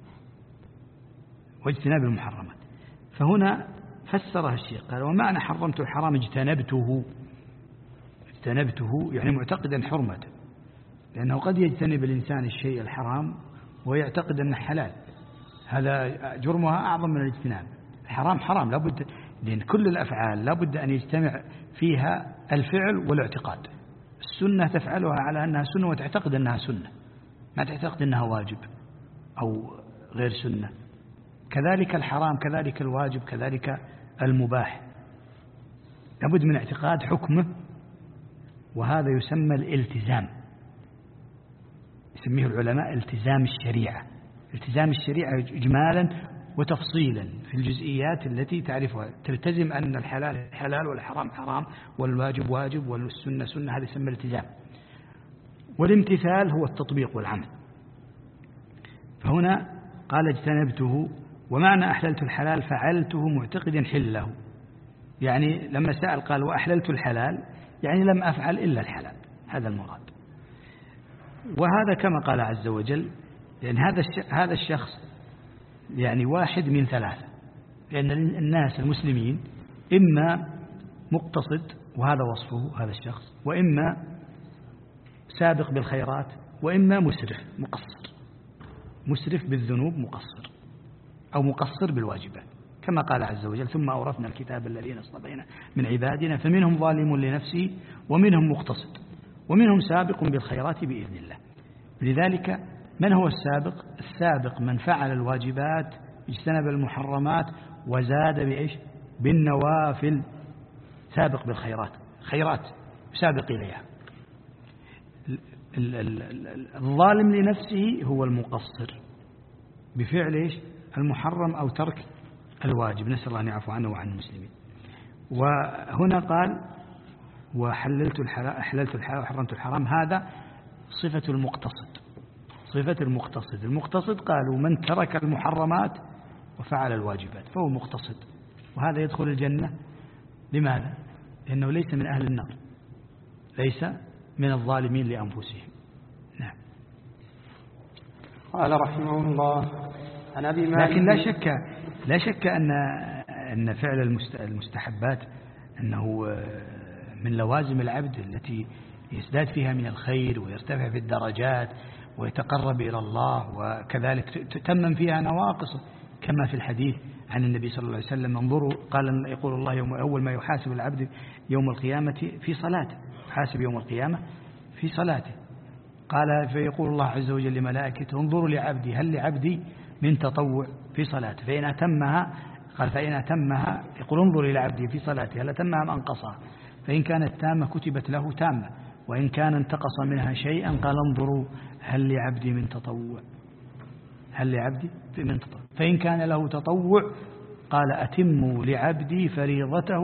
فهنا فسرها الشيخ قال: ومعنى حرمت الحرام اجتنبته يعني معتقدا حرمته، لأنه قد يجتنب الإنسان الشيء الحرام ويعتقد أنه حلال، هذا جرمها أعظم من الاجتناب. الحرام حرام، لابد، لأن كل الأفعال لابد أن يجتمع فيها الفعل والاعتقاد. السنة تفعلها على أنها سنة وتعتقد أنها سنة، ما تعتقد أنها واجب أو غير سنة. كذلك الحرام، كذلك الواجب، كذلك المباح، لابد من اعتقاد حكمه، وهذا يسمى الالتزام، يسميه العلماء التزام الشريعة إجمالا وتفصيلا في الجزئيات التي تعرفها. تلتزم أن الحلال حلال والحرام حرام والواجب واجب والسنة سنة، هذا يسمى الالتزام. والامتثال هو التطبيق والعمل. فهنا قال: اجتنبته، ومعنى أحللت الحلال فعلته معتقدا حله، يعني لما سأل قال: وأحللت الحلال، يعني لم أفعل إلا الحلال، هذا المراد. وهذا كما قال عز وجل، لأن هذا الشخص يعني واحد من ثلاثة، لأن الناس المسلمين إما مقتصد، وهذا وصفه هذا الشخص، وإما سابق بالخيرات، وإما مسرف بالذنوب، مقصر أو مقصر بالواجبات، كما قال عز وجل: ثم أورثنا الكتاب الذين اصطفينا من عبادنا فمنهم ظالم لنفسه ومنهم مقتصد ومنهم سابق بالخيرات بإذن الله. لذلك من هو السابق؟ السابق من فعل الواجبات، اجتنب المحرمات، وزاد بإيش؟ بالنوافل، سابق بالخيرات، خيرات سابق إليها. الظالم لنفسه هو المقصر بفعل إيش؟ المحرم أو ترك الواجب، نسأل الله أن يعفو عنه وعن المسلمين. وهنا قال: أحللت الحلال وحرمت الحرام، هذا صفة المقتصد. المقتصد قالوا من ترك المحرمات وفعل الواجبات فهو مقتصد، وهذا يدخل الجنة. لماذا؟ لأنه ليس من أهل النار، ليس من الظالمين لأنفسهم. نعم. قال رحمه الله: عن أبي مالك. لكن لا شك أن فعل المستحبات أنه من لوازم العبد التي يزداد فيها من الخير ويرتفع في الدرجات ويتقرب إلى الله، وكذلك تتمم فيها نواقص، كما في الحديث عن النبي صلى الله عليه وسلم: انظروا، يقول الله أول ما يحاسب العبد يوم القيامة في صلاته، حاسب يوم القيامة في صلاته. قال: فيقول الله عز وجل لملائكته: انظروا لعبدي، هل لعبدي من تطوع في صلاته؟ فإن أتمها يقول: انظر إلى عبدي في صلاته هل أتمها أم أنقصها؟ فإن كانت تامة كتبت له تامة، وإن كان انتقص منها شيئا قال: انظروا هل لعبدي من تطوع، فإن كان له تطوع قال: أتموا لعبدي فريضته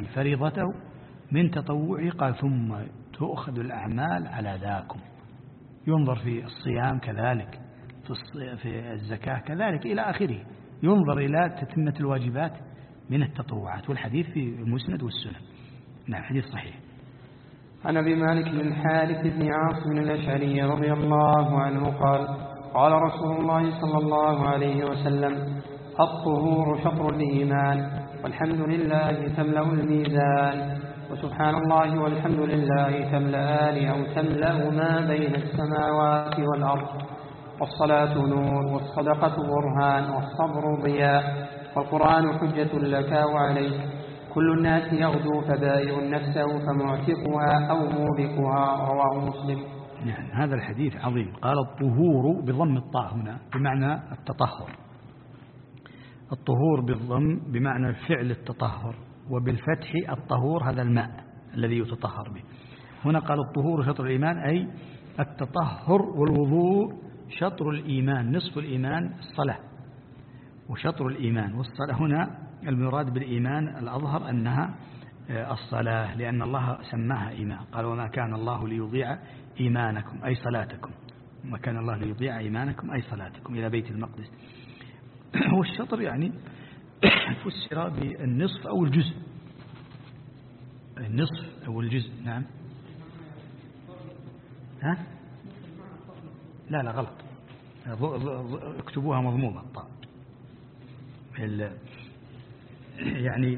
من تطوعه، قال: ثم تؤخذ الأعمال على ذاكم. ينظر في الصيام كذلك، في الزكاة كذلك إلى آخره، ينظر إلى تتمة الواجبات من التطوعات، والحديث في المسند والسنن. نعم، حديث صحيح. عن أبي مالك بن الحارث بن عاصم الأشعري رضي الله عنه قال قال رسول الله صلى الله عليه وسلم: الطهور شطر الإيمان، والحمد لله تملأ الميزان، وسبحان الله والحمد لله تملأان أو تملأ ما بين السماوات والأرض، والصلاة نور، والصدقة برهان، والصبر ضياء، والقرآن حجة لك وعليك، كل الناس يغدو فبائع نفسه فمعتقها أو موبقها. رواه مسلم. يعني هذا الحديث عظيم. قال الطهور بضم الطاء هنا بمعنى التطهر، الطهور بالضم بمعنى فعل التطهر، وبالفتح الطهور هذا الماء الذي يتطهر به. هنا قال الطهور شطر الإيمان، أي التطهر والوضوء شطر الإيمان، نصف الإيمان الصلاة، وشطر الإيمان والصلاة هنا المراد بالإيمان الأظهر أنها الصلاة، لأن الله سماها إيمان. قال: وما كان الله ليضيع إيمانكم أي صلاتكم، وما كان الله ليضيع إيمانكم أي صلاتكم إلى بيت المقدس. والشطر يعني فسر بالنصف أو الجزء، النصف أو الجزء. نعم. ها؟ لا غلط، اكتبوها مضمومة الطاء. يعني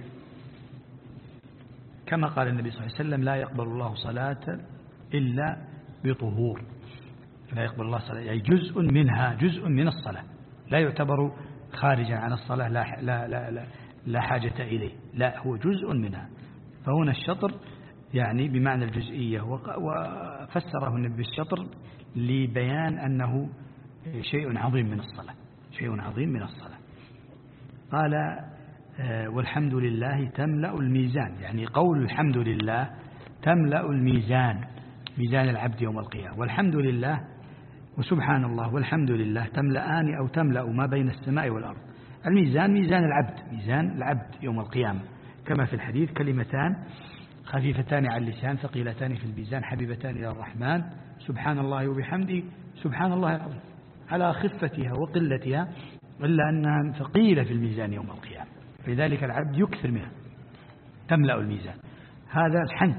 كما قال النبي صلى الله عليه وسلم: لا يقبل الله صلاة إلا بطهور. لا يقبل الله صلاة يعني جزء منها، جزء من الصلاة، لا يعتبر خارجا عن الصلاة، لا حاجة إليه، لا هو جزء منها. فهنا الشطر يعني بمعنى الجزئية، وفسره النبي بالشطر لبيان أنه شيء عظيم من الصلاة، شيء عظيم من الصلاة. قال: والحمد لله تملأ الميزان، يعني قول الحمد لله تملأ الميزان، ميزان العبد يوم القيامة. والحمد لله وسبحان الله والحمد لله تملأان أو تملأ ما بين السماء والأرض. الميزان ميزان العبد، ميزان العبد يوم القيامة، كما في الحديث: كلمتان خفيفتان على اللسان ثقيلتان في الميزان حبيبتان إلى الرحمن، سبحان الله وبحمده سبحان الله العظيم، على خفتها وقلتها إلا أنها ثقيلة في الميزان يوم القيامة، فلذلك العبد يكثر منها، تملأ الميزان. هذا الحمد.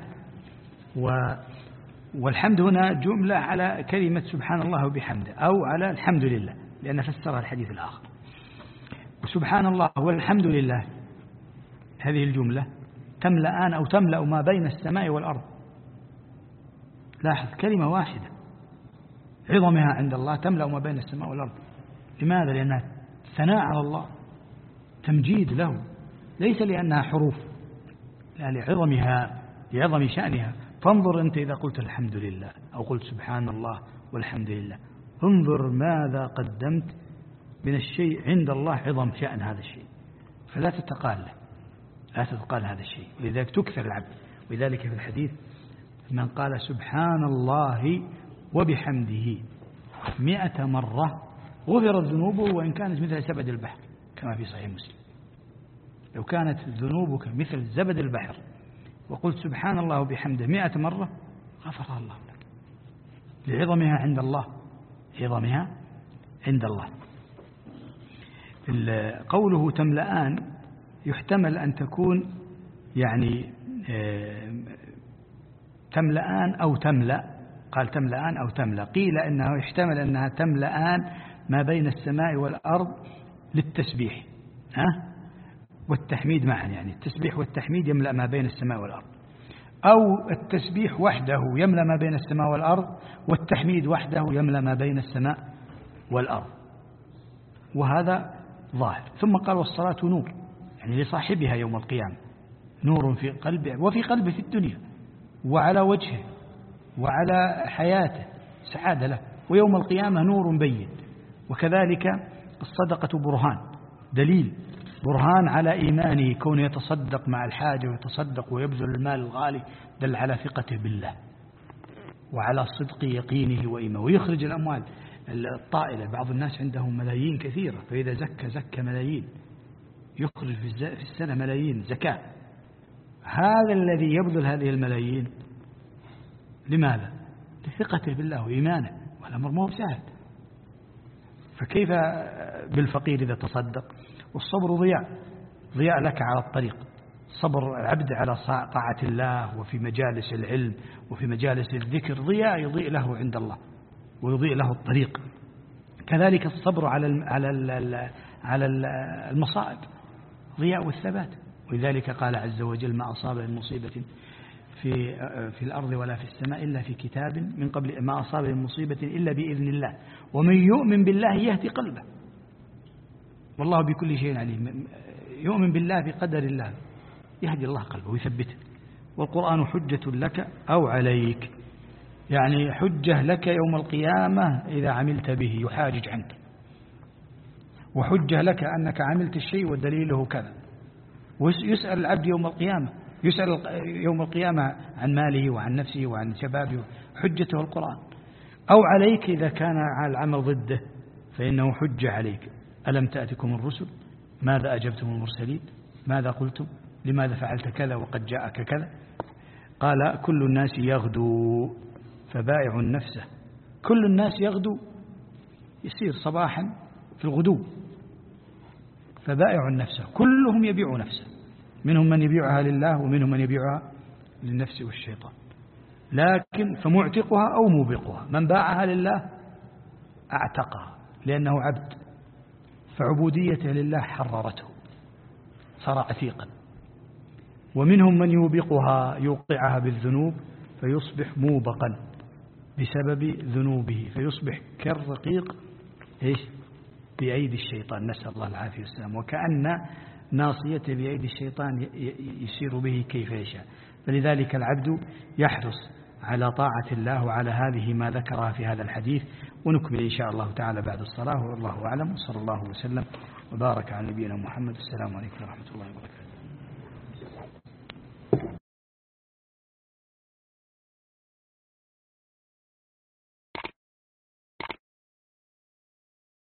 والحمد هنا جملة على كلمة سبحان الله وبحمده، أو على الحمد لله، لأن فسرها الحديث الآخر. وسبحان الله والحمد لله هذه الجملة تملأان أو تملأ ما بين السماء والأرض. لاحظ، كلمة واحدة عظمها عند الله تملأ ما بين السماء والأرض. لماذا؟ لأنها ثناء على الله، تمجيد له، ليس لأنها حروف، لا، لعظمها، لعظم شأنها. فانظر أنت إذا قلت الحمد لله أو قلت سبحان الله والحمد لله، انظر ماذا قدمت من الشيء عند الله، عظم شأن هذا الشيء، فلا تتقال له، لا تتقال هذا الشيء، ولذلك تكثر العبد. ولذلك في الحديث: من قال سبحان الله وبحمده 100 مرة غفرت ذنوبه وإن كانت مثل زبد البحر، كما في صحيح مسلم. لو كانت ذنوبك مثل زبد البحر وقلت سبحان الله وبحمده 100 مرة غفر الله لك، لعظمها عند الله، عظمها عند الله. قوله تملأان يحتمل أن تكون يعني تملأان أو تملأ، قال تملأان أو تملأ، قيل إنه يحتمل أنها تملأان ما بين السماء والأرض للتسبيح والتحميد معا، يعني التسبيح والتحميد يملأ ما بين السماء والأرض، أو التسبيح وحده يملأ ما بين السماء والأرض، والتحميد وحده يملأ ما بين السماء والأرض، وهذا ظاهر. ثم قال: والصلاة نور، يعني لصاحبها يوم القيامة، نور في قلبه وفي قلبه في الدنيا وعلى وجهه وعلى حياته، سعادة له، ويوم القيامة نور بين. وكذلك الصدقة برهان، دليل، برهان على إيمانه، كونه يتصدق مع الحاجة ويتصدق ويبذل المال الغالي، دل على ثقته بالله وعلى صدق يقينه وإيمانه، ويخرج الأموال الطائلة. بعض الناس عندهم ملايين كثيرة، فإذا زكى ملايين، يخرج في السنة ملايين زكاة. هذا الذي يبذل هذه الملايين لماذا؟ لثقته بالله وإيمانه والأمر مو سهل. فكيف بالفقير إذا تصدق؟ والصبر ضياء لك على الطريق. صبر العبد على طاعة الله وفي مجالس العلم وفي مجالس الذكر ضياء يضيء له عند الله ويضيء له الطريق. كذلك الصبر على المصائب ضياء والثبات. ولذلك قال عز وجل: ما أصاب من مصيبة في الأرض ولا في السماء إلا في كتاب من قبل، ما أصاب من مصيبة إلا بإذن الله ومن يؤمن بالله يهدي قلبه والله بكل شيء عليم. يؤمن بالله بقدر الله يهدي الله قلبه ويثبته. والقرآن حجة لك أو عليك، يعني حجة لك يوم القيامة إذا عملت به يحاجج عنك، وحجة لك أنك عملت الشيء ودليله كذا. ويسأل العبد يوم القيامة عن ماله وعن نفسه وعن شبابه، حجته القرآن. أو عليك إذا كان العمل ضده فإنه حجة عليك. ألم تأتكم الرسل ماذا أجبتم المرسلين ماذا قلتم لماذا فعلت كذا وقد جاءك كذا. قال: كل الناس يغدو فبائع نفسه. كل الناس يغدو، يسير صباحا في الغدو، فبائع نفسه، كلهم يبيع نفسه، منهم من يبيعها لله ومنهم من يبيعها للنفس والشيطان. لكن فمعتقها أو موبقها، من باعها لله اعتقها لأنه عبد، فعبوديته لله حررته صار عتيقا. ومنهم من يوبقها يوقعها بالذنوب فيصبح موبقا بسبب ذنوبه، فيصبح كالرقيق بأيدي الشيطان، نسأل الله العافية والسلام. وكأن ناصيته بأيدي الشيطان يسير به كيف يشاء. فلذلك العبد يحرص على طاعة الله وعلى هذه ما ذكرها في هذا الحديث. ونكمل إن شاء الله تعالى بعد الصلاة، والله أعلم، وصلى الله وسلم وبارك على نبينا محمد. السلام عليكم ورحمة الله وبركاته.